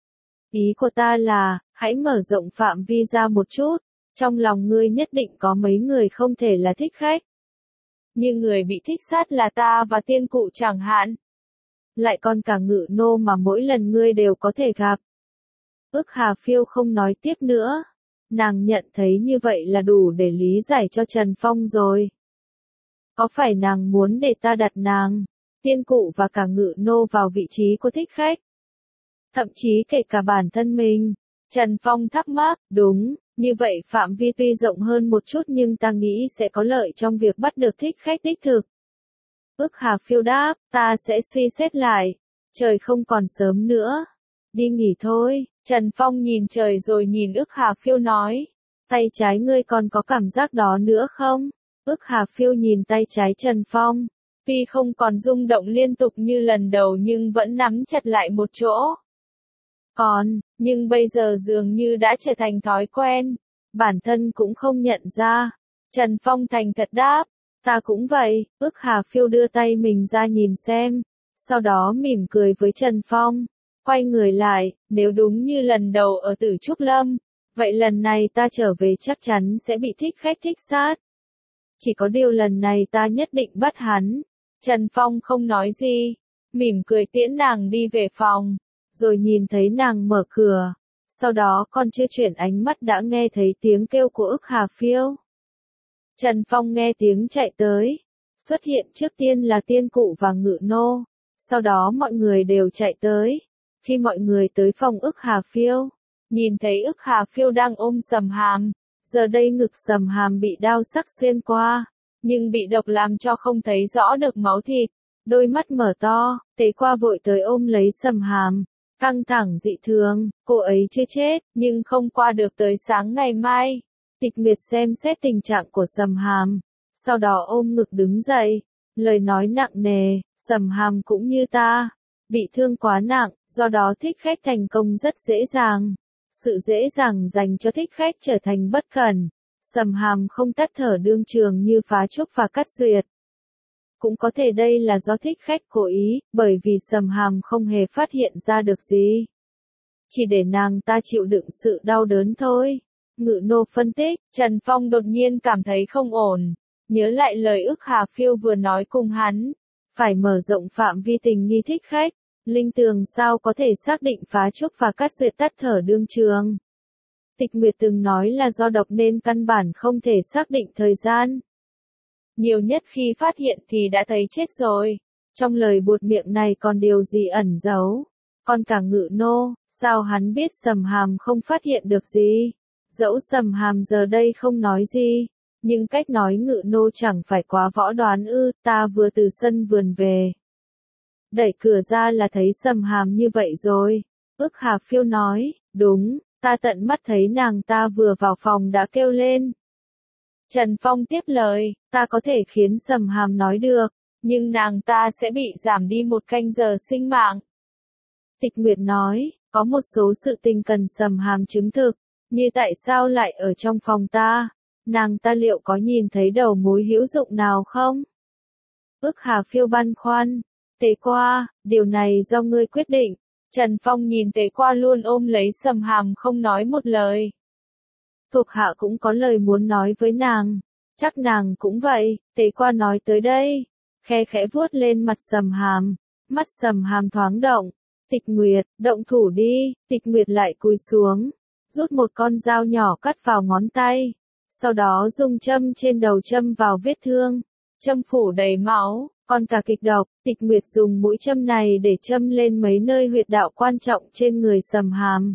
Ý của ta là, hãy mở rộng phạm vi ra một chút. Trong lòng ngươi nhất định có mấy người không thể là thích khách. Nhưng người bị thích sát là ta và tiên cụ chẳng hạn. Lại còn cả Ngự Nô mà mỗi lần ngươi đều có thể gặp. Ức Hà Phiêu không nói tiếp nữa. Nàng nhận thấy như vậy là đủ để lý giải cho Trần Phong rồi. Có phải nàng muốn để ta đặt nàng, tiên cụ và cả Ngự Nô vào vị trí của thích khách? Thậm chí kể cả bản thân mình. Trần Phong thắc mắc, đúng, như vậy phạm vi tuy rộng hơn một chút nhưng ta nghĩ sẽ có lợi trong việc bắt được thích khách đích thực. Ức Hà Phiêu đáp, ta sẽ suy xét lại. Trời không còn sớm nữa. Đi nghỉ thôi. Trần Phong nhìn trời rồi nhìn Ức Hà Phiêu nói. Tay trái ngươi còn có cảm giác đó nữa không? Ức Hà Phiêu nhìn tay trái Trần Phong. Tuy không còn rung động liên tục như lần đầu nhưng vẫn nắm chặt lại một chỗ. Còn, nhưng bây giờ dường như đã trở thành thói quen. Bản thân cũng không nhận ra. Trần Phong thành thật đáp. Ta cũng vậy, ức Hà Phiêu đưa tay mình ra nhìn xem, sau đó mỉm cười với Trần Phong, quay người lại, nếu đúng như lần đầu ở Tử Trúc Lâm, vậy lần này ta trở về chắc chắn sẽ bị thích khách thích sát. Chỉ có điều lần này ta nhất định bắt hắn. Trần Phong không nói gì, mỉm cười tiễn nàng đi về phòng, rồi nhìn thấy nàng mở cửa, sau đó còn chưa chuyển ánh mắt đã nghe thấy tiếng kêu của ức Hà Phiêu. Trần Phong nghe tiếng chạy tới, xuất hiện trước tiên là tiên cụ và ngự nô, sau đó mọi người đều chạy tới. Khi mọi người tới phòng ức Hà Phiêu, nhìn thấy ức Hà Phiêu đang ôm Sầm Hàm, giờ đây ngực Sầm Hàm bị đao sắc xuyên qua, nhưng bị độc làm cho không thấy rõ được máu thịt, đôi mắt mở to, Tế Qua vội tới ôm lấy Sầm Hàm, căng thẳng dị thường, cô ấy chưa chết, nhưng không qua được tới sáng ngày mai. Tịch Nguyệt xem xét tình trạng của Sầm Hàm, sau đó ôm ngực đứng dậy, lời nói nặng nề, Sầm Hàm cũng như ta, bị thương quá nặng, do đó thích khách thành công rất dễ dàng. Sự dễ dàng dành cho thích khách trở thành bất cẩn. Sầm Hàm không tắt thở đương trường như Phá Trúc và Cát Duyệt. Cũng có thể đây là do thích khách cố ý, bởi vì Sầm Hàm không hề phát hiện ra được gì. Chỉ để nàng ta chịu đựng sự đau đớn thôi. Ngự nô phân tích, Trần Phong đột nhiên cảm thấy không ổn, nhớ lại lời ức Hà Phiêu vừa nói cùng hắn, phải mở rộng phạm vi tình nghi thích khách, Linh Tường sao có thể xác định Phá Trúc và Cát Duyệt tắt thở đương trường. Tịch Nguyệt từng nói là do độc nên căn bản không thể xác định thời gian. Nhiều nhất khi phát hiện thì đã thấy chết rồi, trong lời buột miệng này còn điều gì ẩn giấu, còn cả ngự nô, sao hắn biết Sầm Hàm không phát hiện được gì. Dẫu Sầm Hàm giờ đây không nói gì, nhưng cách nói ngự nô chẳng phải quá võ đoán ư, ta vừa từ sân vườn về. Đẩy cửa ra là thấy Sầm Hàm như vậy rồi. Ức Hà Phiêu nói, đúng, ta tận mắt thấy nàng ta vừa vào phòng đã kêu lên. Trần Phong tiếp lời, ta có thể khiến Sầm Hàm nói được, nhưng nàng ta sẽ bị giảm đi một canh giờ sinh mạng. Tịch Nguyệt nói, có một số sự tình cần Sầm Hàm chứng thực. Như tại sao lại ở trong phòng ta? Nàng ta liệu có nhìn thấy đầu mối hữu dụng nào không? Ức Hà Phiêu băn khoăn. Tế Qua, điều này do ngươi quyết định. Trần Phong nhìn Tế Qua luôn ôm lấy Sầm Hàm không nói một lời. Thuộc hạ cũng có lời muốn nói với nàng. Chắc nàng cũng vậy. Tế Qua nói tới đây, khe khẽ vuốt lên mặt Sầm Hàm. Mắt Sầm Hàm thoáng động. Tịch Nguyệt, động thủ đi. Tịch Nguyệt lại cúi xuống, rút một con dao nhỏ cắt vào ngón tay, sau đó dùng châm trên đầu châm vào vết thương, châm phủ đầy máu, còn cả kịch độc. Tịch Nguyệt dùng mũi châm này để châm lên mấy nơi huyệt đạo quan trọng trên người Sầm Hàm.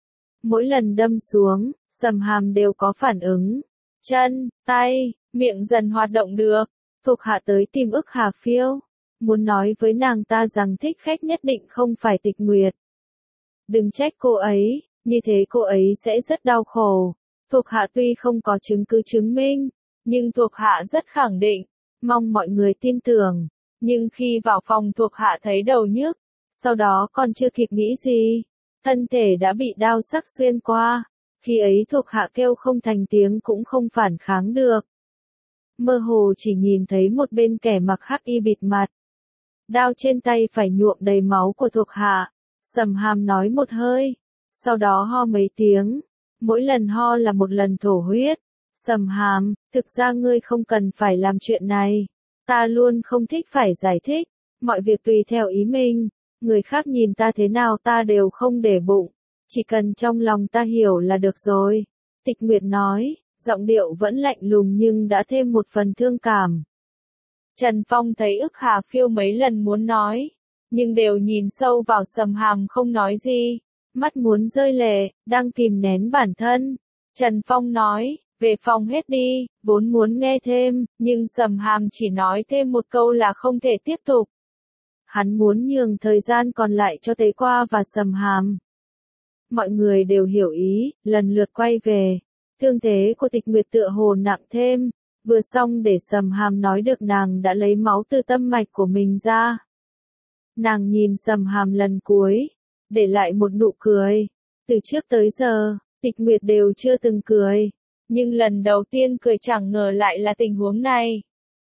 Mỗi lần đâm xuống, Sầm Hàm đều có phản ứng, chân, tay, miệng dần hoạt động được. Thuộc hạ tới tìm ức Hà Phiêu, muốn nói với nàng ta rằng thích khách nhất định không phải Tịch Nguyệt. Đừng trách cô ấy. Như thế cô ấy sẽ rất đau khổ. Thuộc hạ tuy không có chứng cứ chứng minh, nhưng thuộc hạ rất khẳng định, mong mọi người tin tưởng. Nhưng khi vào phòng thuộc hạ thấy đầu nhức, sau đó còn chưa kịp nghĩ gì, thân thể đã bị đao sắc xuyên qua. Khi ấy thuộc hạ kêu không thành tiếng cũng không phản kháng được. Mơ hồ chỉ nhìn thấy một bên kẻ mặc hắc y bịt mặt. Đao trên tay phải nhuộm đầy máu của thuộc hạ. Sầm Hàm nói một hơi, sau đó ho mấy tiếng, mỗi lần ho là một lần thổ huyết. Sầm Hàm, thực ra ngươi không cần phải làm chuyện này. Ta luôn không thích phải giải thích, mọi việc tùy theo ý mình, người khác nhìn ta thế nào ta đều không để bụng, chỉ cần trong lòng ta hiểu là được rồi. Tịch Nguyệt nói, giọng điệu vẫn lạnh lùng nhưng đã thêm một phần thương cảm. Trần Phong thấy ức Hà Phiêu mấy lần muốn nói, nhưng đều nhìn sâu vào Sầm Hàm không nói gì. Mắt muốn rơi lệ, đang kìm nén bản thân. Trần Phong nói, về phòng hết đi, vốn muốn nghe thêm, nhưng Sầm Hàm chỉ nói thêm một câu là không thể tiếp tục. Hắn muốn nhường thời gian còn lại cho Tế Qua và Sầm Hàm. Mọi người đều hiểu ý, lần lượt quay về. Thương thế của Tịch Nguyệt tựa hồ nặng thêm, vừa xong để Sầm Hàm nói được nàng đã lấy máu từ tâm mạch của mình ra. Nàng nhìn Sầm Hàm lần cuối, để lại một nụ cười. Từ trước tới giờ, Tịch Nguyệt đều chưa từng cười, nhưng lần đầu tiên cười chẳng ngờ lại là tình huống này.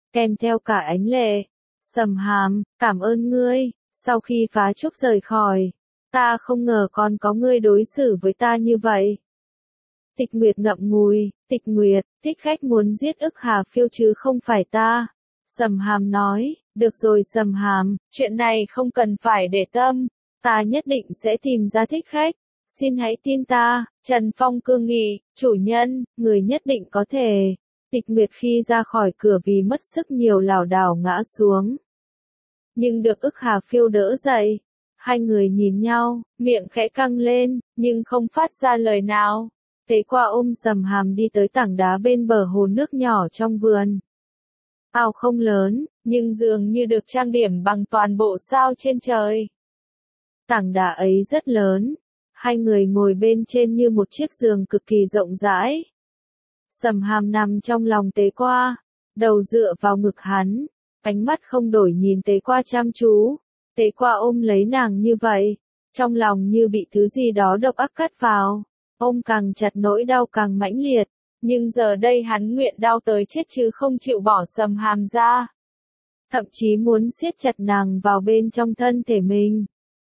kèm theo cả ánh lệ. Sầm Hàm, cảm ơn ngươi, sau khi phá trúc rời khỏi, ta không ngờ còn có ngươi đối xử với ta như vậy. Tịch Nguyệt ngậm ngùi, Tịch Nguyệt, thích khách muốn giết ức Hà Phiêu chứ không phải ta. Sầm Hàm nói, được rồi Sầm Hàm, chuyện này không cần phải để tâm, ta nhất định sẽ tìm ra thích khách. Xin hãy tin ta. Trần Phong cương nghị, chủ nhân, người nhất định có thể. Tịch Nguyệt khi ra khỏi cửa vì mất sức nhiều lảo đảo ngã xuống. Nhưng được ức Hà Phiêu đỡ dậy. Hai người nhìn nhau, miệng khẽ căng lên, nhưng không phát ra lời nào. Tế Qua ôm Sầm Hàm đi tới tảng đá bên bờ hồ nước nhỏ trong vườn. Ao không lớn, nhưng dường như được trang điểm bằng toàn bộ sao trên trời. Tảng đá ấy rất lớn. Hai người ngồi bên trên như một chiếc giường cực kỳ rộng rãi. Sầm Hàm nằm trong lòng Tế Qua, đầu dựa vào ngực hắn, ánh mắt không đổi nhìn Tế Qua chăm chú. Tế Qua ôm lấy nàng như vậy, trong lòng như bị thứ gì đó độc ác cắt vào, ôm càng chặt nỗi đau càng mãnh liệt, nhưng giờ đây hắn nguyện đau tới chết chứ không chịu bỏ Sầm Hàm ra. Thậm chí muốn siết chặt nàng vào bên trong thân thể mình.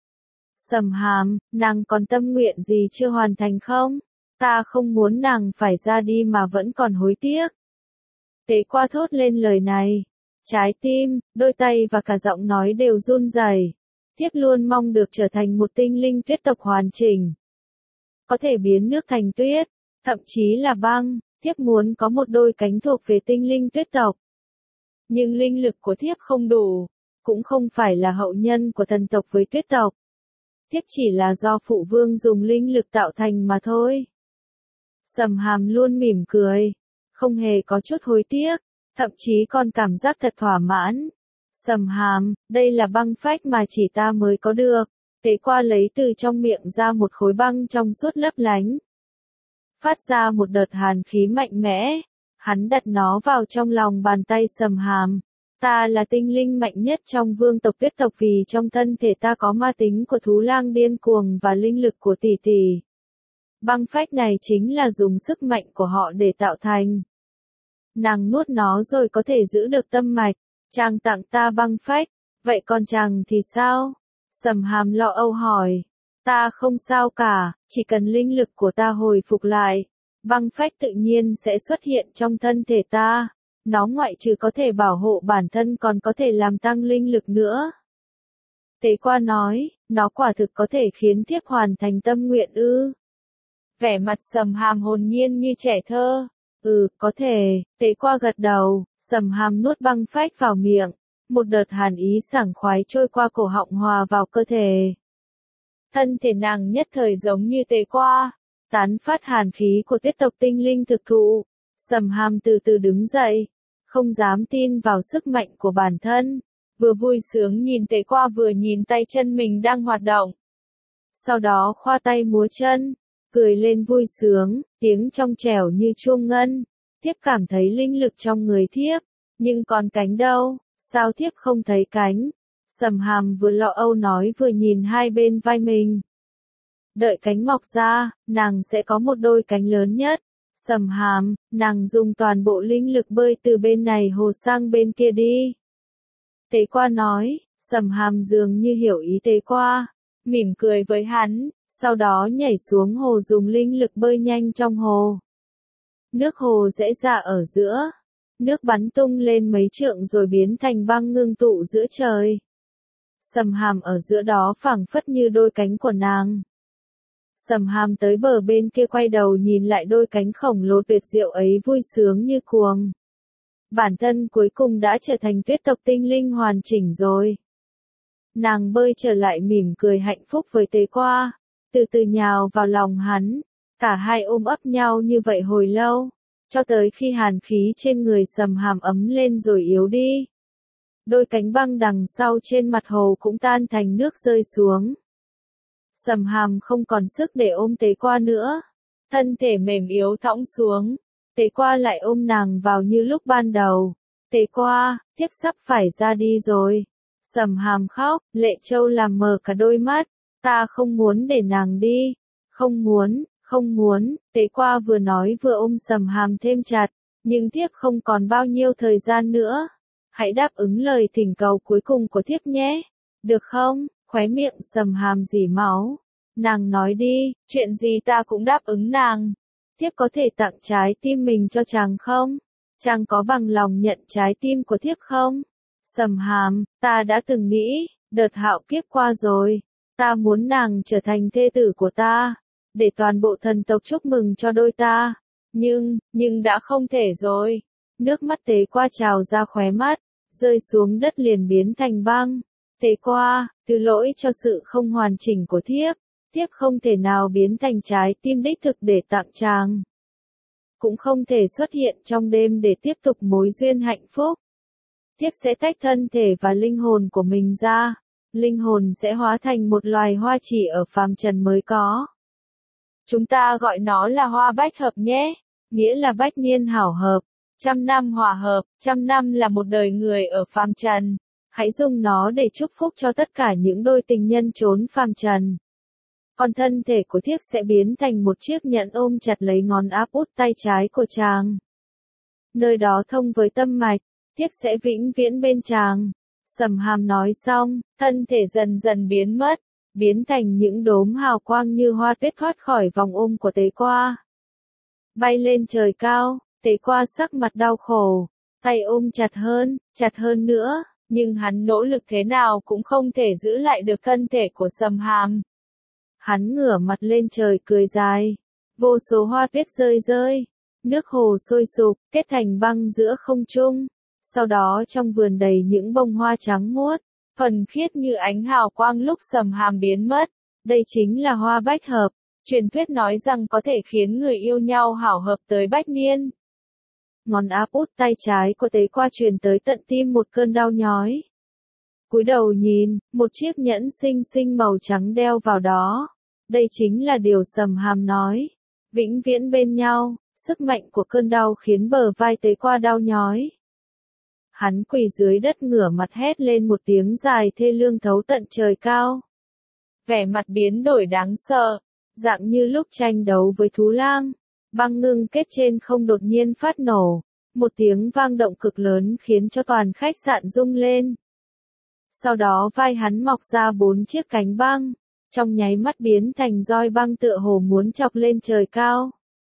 Sầm Hàm, nàng còn tâm nguyện gì chưa hoàn thành không? Ta không muốn nàng phải ra đi mà vẫn còn hối tiếc. Tế Qua thốt lên lời này. Trái tim, đôi tay và cả giọng nói đều run rẩy. Thiếp luôn mong được trở thành một tinh linh tuyết tộc hoàn chỉnh. Có thể biến nước thành tuyết, thậm chí là băng. Thiếp muốn có một đôi cánh thuộc về tinh linh tuyết tộc. Nhưng linh lực của thiếp không đủ, cũng không phải là hậu nhân của thần tộc với tuyết tộc. Thiếp chỉ là do phụ vương dùng linh lực tạo thành mà thôi. Sầm Hàm luôn mỉm cười, không hề có chút hối tiếc, thậm chí còn cảm giác thật thỏa mãn. Sầm Hàm, đây là băng phách mà chỉ ta mới có được. Tế Qua lấy từ trong miệng ra một khối băng trong suốt lấp lánh. Phát ra một đợt hàn khí mạnh mẽ, hắn đặt nó vào trong lòng bàn tay Sầm Hàm. Ta là tinh linh mạnh nhất trong vương tộc tuyết tộc vì trong thân thể ta có ma tính của thú lang điên cuồng và linh lực của tỷ tỷ. Băng phách này chính là dùng sức mạnh của họ để tạo thành. Nàng nuốt nó rồi có thể giữ được tâm mạch. Chàng tặng ta băng phách, vậy còn chàng thì sao? Sầm Hàm lo âu hỏi. Ta không sao cả, chỉ cần linh lực của ta hồi phục lại, băng phách tự nhiên sẽ xuất hiện trong thân thể ta. Nó ngoại trừ có thể bảo hộ bản thân còn có thể làm tăng linh lực nữa. Tế Qua nói, nó quả thực có thể khiến thiếp hoàn thành tâm nguyện ư. Vẻ mặt Sầm Hàm hồn nhiên như trẻ thơ. Ừ, có thể. Tế Qua gật đầu, Sầm Hàm nuốt băng phách vào miệng. Một đợt hàn ý sảng khoái trôi qua cổ họng hòa vào cơ thể. Thân thể nàng nhất thời giống như Tế Qua, tán phát hàn khí của tuyết tộc tinh linh thực thụ. Sầm Hàm từ từ đứng dậy, không dám tin vào sức mạnh của bản thân, vừa vui sướng nhìn Tế Qua vừa nhìn tay chân mình đang hoạt động. Sau đó khoa tay múa chân, cười lên vui sướng, tiếng trong trẻo như chuông ngân. Thiếp cảm thấy linh lực trong người thiếp, nhưng còn cánh đâu, sao thiếp không thấy cánh? Sầm Hàm vừa lo âu nói vừa nhìn hai bên vai mình. Đợi cánh mọc ra, nàng sẽ có một đôi cánh lớn nhất. Sầm Hàm, nàng dùng toàn bộ linh lực bơi từ bên này hồ sang bên kia đi. Tế Qua nói, Sầm Hàm dường như hiểu ý Tế Qua, mỉm cười với hắn, sau đó nhảy xuống hồ dùng linh lực bơi nhanh trong hồ. Nước hồ rẽ ra ở giữa, nước bắn tung lên mấy trượng rồi biến thành băng ngưng tụ giữa trời. Sầm Hàm ở giữa đó phảng phất như đôi cánh của nàng. Sầm Hàm tới bờ bên kia quay đầu nhìn lại đôi cánh khổng lồ tuyệt diệu ấy vui sướng như cuồng. Bản thân cuối cùng đã trở thành tuyết tộc tinh linh hoàn chỉnh rồi. Nàng bơi trở lại mỉm cười hạnh phúc với Tế Qua, từ từ nhào vào lòng hắn, cả hai ôm ấp nhau như vậy hồi lâu, cho tới khi hàn khí trên người Sầm Hàm ấm lên rồi yếu đi. Đôi cánh băng đằng sau trên mặt hồ cũng tan thành nước rơi xuống. Sầm Hàm không còn sức để ôm Tế Qua nữa, thân thể mềm yếu thõng xuống. Tế Qua lại ôm nàng vào như lúc ban đầu. Tế Qua, thiếp sắp phải ra đi rồi. Sầm Hàm khóc, lệ châu làm mờ cả đôi mắt. Ta không muốn để nàng đi. Không muốn, không muốn. Tế Qua vừa nói vừa ôm Sầm Hàm thêm chặt. Nhưng thiếp không còn bao nhiêu thời gian nữa. hãy đáp ứng lời thỉnh cầu cuối cùng của thiếp nhé. Được không? Khóe miệng Sầm Hàm rỉ máu. Nàng nói đi, chuyện gì ta cũng đáp ứng nàng. Thiếp có thể tặng trái tim mình cho chàng không? Chàng có bằng lòng nhận trái tim của thiếp không? Sầm Hàm, ta đã từng nghĩ, đợt hạo kiếp qua rồi. Ta muốn nàng trở thành thê tử của ta, để toàn bộ thần tộc chúc mừng cho đôi ta. Nhưng, nhưng đã không thể rồi. Nước mắt Tế Qua trào ra khóe mắt, rơi xuống đất liền biến thành băng. Tế Qua, thứ lỗi cho sự không hoàn chỉnh của thiếp, thiếp không thể nào biến thành trái tim đích thực để tặng chàng. Cũng không thể xuất hiện trong đêm để tiếp tục mối duyên hạnh phúc. Thiếp sẽ tách thân thể và linh hồn của mình ra. Linh hồn sẽ hóa thành một loài hoa chỉ ở phàm trần mới có. Chúng ta gọi nó là hoa bách hợp nhé, nghĩa là bách niên hảo hợp, trăm năm hòa hợp, trăm năm là một đời người ở phàm trần. Hãy dùng nó để chúc phúc cho tất cả những đôi tình nhân trốn phàm trần. Còn thân thể của thiếp sẽ biến thành một chiếc nhẫn ôm chặt lấy ngón áp út tay trái của chàng. Nơi đó thông với tâm mạch, thiếp sẽ vĩnh viễn bên chàng. Sầm Hàm nói xong, thân thể dần dần biến mất, biến thành những đốm hào quang như hoa tuyết thoát khỏi vòng ôm của Tế Qua. Bay lên trời cao, Tế Qua sắc mặt đau khổ, tay ôm chặt hơn, chặt hơn nữa, nhưng hắn nỗ lực thế nào cũng không thể giữ lại được thân thể của Sầm Hàm. Hắn ngửa mặt lên trời cười dài, vô số hoa tuyết rơi rơi, nước hồ sôi sục, kết thành băng giữa không trung. Sau đó trong vườn đầy những bông hoa trắng muốt, thuần khiết như ánh hào quang lúc Sầm Hàm biến mất. Đây chính là hoa bách hợp, truyền thuyết nói rằng có thể khiến người yêu nhau hảo hợp tới bách niên. Ngón áp út tay trái của Tế Qua truyền tới tận tim một cơn đau nhói. Cúi đầu nhìn, một chiếc nhẫn xinh xinh màu trắng đeo vào đó. Đây chính là điều Sầm Hàm nói. Vĩnh viễn bên nhau, sức mạnh của cơn đau khiến bờ vai Tế Qua đau nhói. Hắn quỳ dưới đất ngửa mặt hét lên một tiếng dài thê lương thấu tận trời cao. Vẻ mặt biến đổi đáng sợ, dạng như lúc tranh đấu với thú lang. Băng ngưng kết trên không đột nhiên phát nổ, một tiếng vang động cực lớn khiến cho toàn khách sạn rung lên. Sau đó vai hắn mọc ra bốn chiếc cánh băng, trong nháy mắt biến thành roi băng tựa hồ muốn chọc lên trời cao.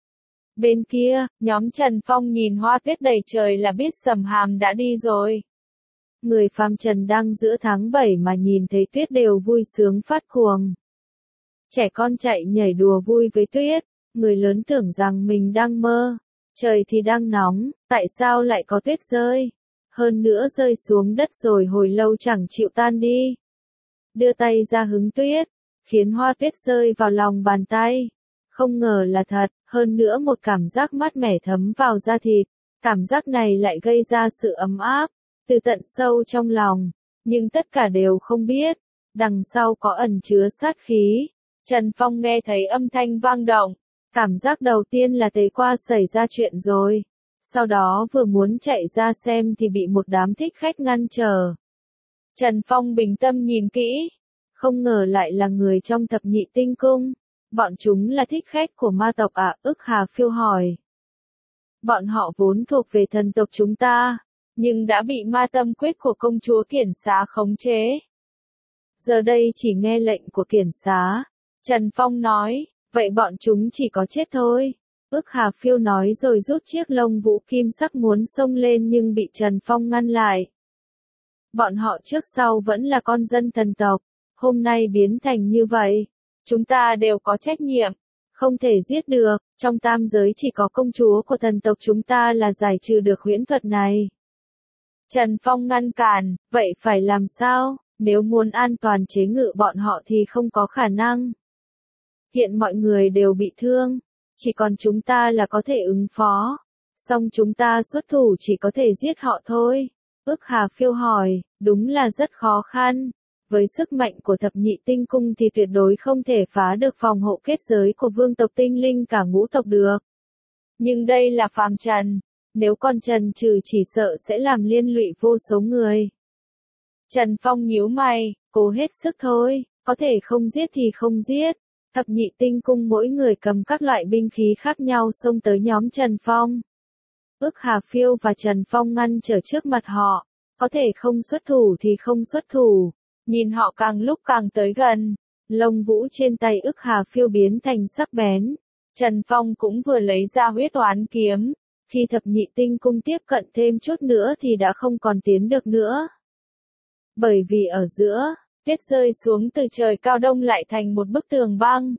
Bên kia, nhóm Trần Phong nhìn hoa tuyết đầy trời là biết Sầm Hàm đã đi rồi. Người phàm trần đang giữa tháng bảy mà nhìn thấy tuyết đều vui sướng phát cuồng. Trẻ con chạy nhảy đùa vui với tuyết, người lớn tưởng rằng mình đang mơ. Trời thì đang nóng, tại sao lại có tuyết rơi? Hơn nữa rơi xuống đất rồi hồi lâu chẳng chịu tan đi. Đưa tay ra hứng tuyết, khiến hoa tuyết rơi vào lòng bàn tay. Không ngờ là thật, hơn nữa một cảm giác mát mẻ thấm vào da thịt. Cảm giác này lại gây ra sự ấm áp, từ tận sâu trong lòng. Nhưng tất cả đều không biết, đằng sau có ẩn chứa sát khí. Trần Phong nghe thấy âm thanh vang động. Cảm giác đầu tiên là Tế Qua xảy ra chuyện rồi. Sau đó vừa muốn chạy ra xem thì bị một đám thích khách ngăn trở. Trần Phong bình tâm nhìn kỹ. Không ngờ lại là người trong thập nhị tinh cung. Bọn chúng là thích khách của ma tộc à? Ức Hà Phiêu hỏi. Bọn họ vốn thuộc về thần tộc chúng ta, nhưng đã bị ma tâm quyết của công chúa Kiển Xá khống chế. Giờ đây chỉ nghe lệnh của Kiển Xá. Trần Phong nói, vậy bọn chúng chỉ có chết thôi. Ức Hà Phiêu nói rồi rút chiếc lông vũ kim sắc muốn xông lên nhưng bị Trần Phong ngăn lại. Bọn họ trước sau vẫn là con dân thần tộc, hôm nay biến thành như vậy. Chúng ta đều có trách nhiệm, không thể giết được, trong tam giới chỉ có công chúa của thần tộc chúng ta là giải trừ được huyễn thuật này. Trần Phong ngăn cản, vậy phải làm sao, nếu muốn an toàn chế ngự bọn họ thì không có khả năng. Hiện mọi người đều bị thương, chỉ còn chúng ta là có thể ứng phó, song chúng ta xuất thủ chỉ có thể giết họ thôi. Ức Hà Phiêu hỏi, đúng là rất khó khăn. Với sức mạnh của thập nhị tinh cung thì tuyệt đối không thể phá được phòng hộ kết giới của vương tộc tinh linh cả ngũ tộc được. Nhưng đây là phàm trần, nếu con trần trừ chỉ sợ sẽ làm liên lụy vô số người. Trần Phong nhíu mày, cố hết sức thôi, có thể không giết thì không giết. Thập nhị tinh cung mỗi người cầm các loại binh khí khác nhau xông tới nhóm Trần Phong. Ức Hà Phiêu và Trần Phong ngăn trở trước mặt họ. có thể không xuất thủ thì không xuất thủ, nhìn họ càng lúc càng tới gần, lông vũ trên tay ức hà phiêu biến thành sắc bén. Trần Phong cũng vừa lấy ra huyết oán kiếm, khi thập nhị tinh cung tiếp cận thêm chút nữa thì đã không còn tiến được nữa. Bởi vì ở giữa, tuyết rơi xuống từ trời cao đông lại thành một bức tường băng.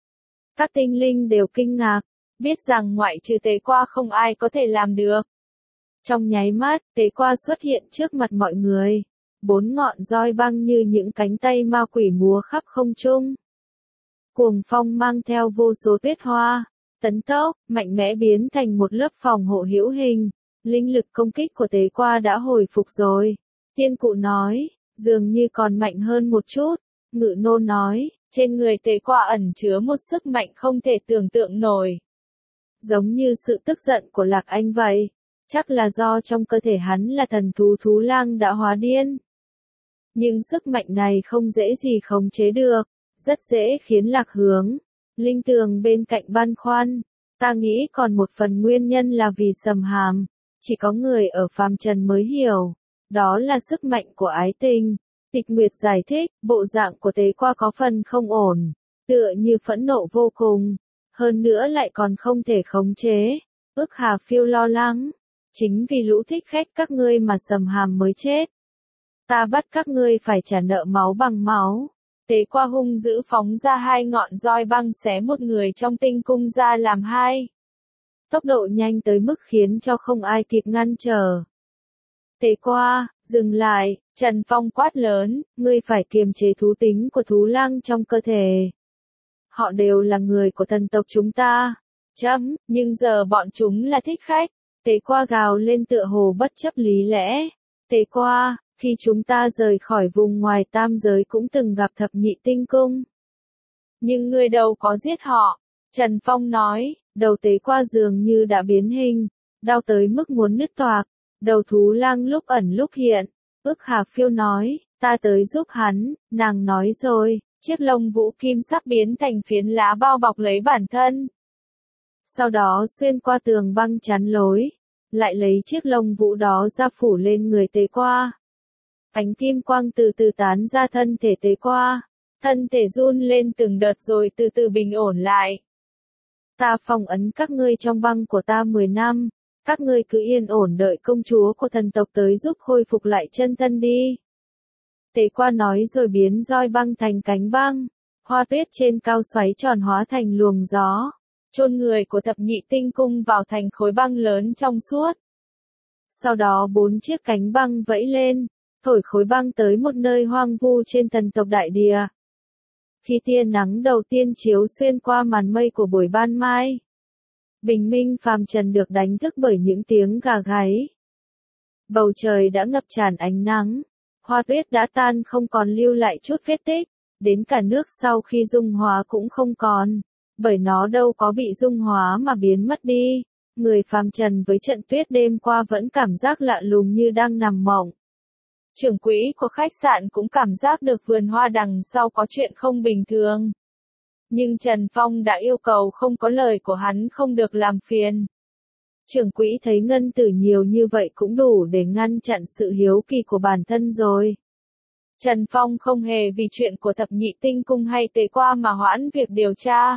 Các tinh linh đều kinh ngạc, biết rằng ngoại trừ Tế Qua không ai có thể làm được. Trong nháy mắt, Tế Qua xuất hiện trước mặt mọi người. Bốn ngọn roi băng như những cánh tay ma quỷ múa khắp không trung. Cuồng phong mang theo vô số tuyết hoa, tấn tốc, mạnh mẽ biến thành một lớp phòng hộ hữu hình. Linh lực công kích của Tế Qua đã hồi phục rồi. Tiên cụ nói, dường như còn mạnh hơn một chút. Ngự nô nói, trên người Tế Qua ẩn chứa một sức mạnh không thể tưởng tượng nổi. Giống như sự tức giận của Lạc Anh vậy. Chắc là do trong cơ thể hắn là thần thú thú lang đã hóa điên. Nhưng sức mạnh này không dễ gì khống chế được, rất dễ khiến Lạc Hướng, Linh Tường bên cạnh băn khoăn. Ta nghĩ còn một phần nguyên nhân là vì Sầm Hàm, chỉ có người ở phàm trần mới hiểu, đó là sức mạnh của ái tình. Tịch Nguyệt giải thích, bộ dạng của Tế Qua có phần không ổn, tựa như phẫn nộ vô cùng, hơn nữa lại còn không thể khống chế. Ức Hà Phiêu lo lắng, chính vì lũ thích khách các ngươi mà Sầm Hàm mới chết. Ta bắt các ngươi phải trả nợ máu bằng máu. Tế Qua hung dữ phóng ra hai ngọn roi băng xé một người trong tinh cung ra làm hai. Tốc độ nhanh tới mức khiến cho không ai kịp ngăn trở. Tế Qua, dừng lại, Trần Phong quát lớn, ngươi phải kiềm chế thú tính của thú lang trong cơ thể. Họ đều là người của thần tộc chúng ta. Chấm, nhưng giờ bọn chúng là thích khách. Tế Qua gào lên tựa hồ bất chấp lý lẽ. Tế Qua, khi chúng ta rời khỏi vùng ngoài tam giới cũng từng gặp thập nhị tinh cung. Nhưng ngươi đâu có giết họ. Trần Phong nói, đầu Tế Qua dường như đã biến hình, đau tới mức muốn nứt toạc. Đầu thú lang lúc ẩn lúc hiện. Ức Hà Phiêu nói, ta tới giúp hắn, nàng nói rồi, chiếc lông vũ kim sắc biến thành phiến lá bao bọc lấy bản thân. Sau đó xuyên qua tường băng chắn lối, lại lấy chiếc lông vũ đó ra phủ lên người Tế Qua. Ánh kim quang từ từ tán ra thân thể Tế Qua, thân thể run lên từng đợt rồi từ từ bình ổn lại. Ta phong ấn các ngươi trong băng của ta mười năm, các ngươi cứ yên ổn đợi công chúa của thần tộc tới giúp khôi phục lại chân thân đi. Tế Qua nói rồi biến roi băng thành cánh băng, hoa tuyết trên cao xoáy tròn hóa thành luồng gió, chôn người của thập nhị tinh cung vào thành khối băng lớn trong suốt. Sau đó bốn chiếc cánh băng vẫy lên, thổi khối băng tới một nơi hoang vu trên thần tộc đại địa. Khi tia nắng đầu tiên chiếu xuyên qua màn mây của buổi ban mai, bình minh phàm trần được đánh thức bởi những tiếng gà gáy. Bầu trời đã ngập tràn ánh nắng, hoa tuyết đã tan không còn lưu lại chút vết tích, đến cả nước sau khi dung hóa cũng không còn, bởi nó đâu có bị dung hóa mà biến mất đi. Người phàm trần với trận tuyết đêm qua vẫn cảm giác lạ lùng như đang nằm mộng. Trưởng quỹ của khách sạn cũng cảm giác được vườn hoa đằng sau có chuyện không bình thường. Nhưng Trần Phong đã yêu cầu không có lời của hắn không được làm phiền. Trưởng quỹ thấy ngân tử nhiều như vậy cũng đủ để ngăn chặn sự hiếu kỳ của bản thân rồi. Trần Phong không hề vì chuyện của thập nhị tinh cung hay Tế Qua mà hoãn việc điều tra.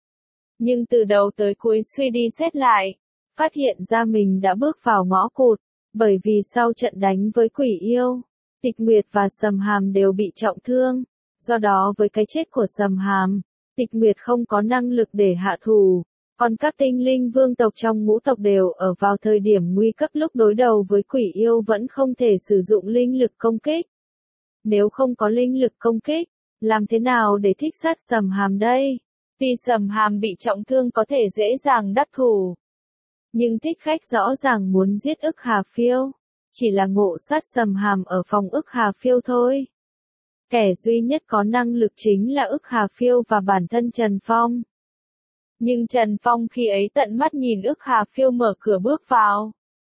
Nhưng từ đầu tới cuối suy đi xét lại, phát hiện ra mình đã bước vào ngõ cụt, bởi vì sau trận đánh với quỷ yêu, Tịch Nguyệt và Sầm Hàm đều bị trọng thương. Do đó với cái chết của Sầm Hàm, Tịch Nguyệt không có năng lực để hạ thủ, còn các tinh linh vương tộc trong ngũ tộc đều ở vào thời điểm nguy cấp lúc đối đầu với quỷ yêu vẫn không thể sử dụng linh lực công kích. Nếu không có linh lực công kích, làm thế nào để thích sát Sầm Hàm đây? Tuy Sầm Hàm bị trọng thương có thể dễ dàng đắc thủ, nhưng thích khách rõ ràng muốn giết Ức Hà Phiêu, chỉ là ngộ sát Sầm Hàm ở phòng Ức Hà Phiêu thôi. Kẻ duy nhất có năng lực chính là Ức Hà Phiêu và bản thân Trần Phong. Nhưng Trần Phong khi ấy tận mắt nhìn Ức Hà Phiêu mở cửa bước vào.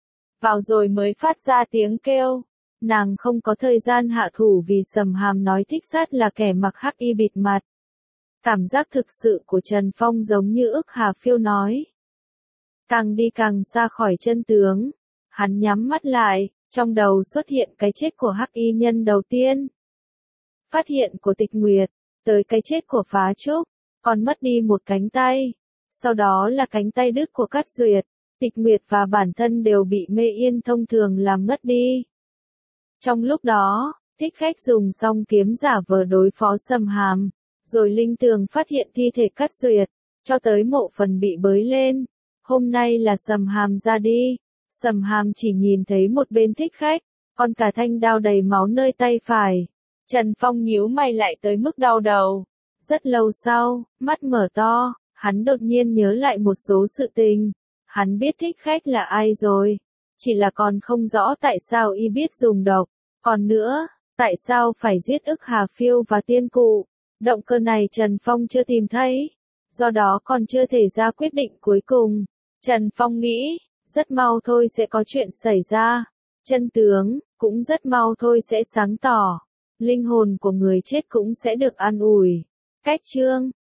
Vào rồi mới phát ra tiếng kêu. Nàng không có thời gian hạ thủ vì Sầm Hàm nói thích sát là kẻ mặc hắc y bịt mặt. Cảm giác thực sự của Trần Phong giống như Ức Hà Phiêu nói. Càng đi càng xa khỏi chân tướng. Hắn nhắm mắt lại, Trong đầu xuất hiện cái chết của hắc y nhân đầu tiên. Phát hiện của Tịch Nguyệt, tới cái chết của Phá Trúc, còn mất đi một cánh tay. Sau đó là cánh tay đứt của Cát Duyệt, Tịch Nguyệt và bản thân đều bị mê yên thông thường làm ngất đi. Trong lúc đó, Thích Khách dùng song kiếm giả vờ đối phó Sầm Hàm, rồi Linh Tường phát hiện thi thể Cát Duyệt, cho tới mộ phần bị bới lên. Hôm nay là Sầm Hàm ra đi, Sầm Hàm chỉ nhìn thấy một bên Thích Khách, còn cả thanh đao đầy máu nơi tay phải. Trần Phong nhíu mày lại tới mức đau đầu. Rất lâu sau, mắt mở to, hắn đột nhiên nhớ lại một số sự tình. Hắn biết Thích Khách là ai rồi, chỉ là còn không rõ tại sao y biết dùng độc. Còn nữa, tại sao phải giết ức Hà Phiêu và tiên cụ? Động cơ này Trần Phong chưa tìm thấy, do đó còn chưa thể ra quyết định cuối cùng. Trần Phong nghĩ, rất mau thôi sẽ có chuyện xảy ra. Chân tướng, cũng rất mau thôi sẽ sáng tỏ. Linh hồn của người chết cũng sẽ được an ủi. Cách chương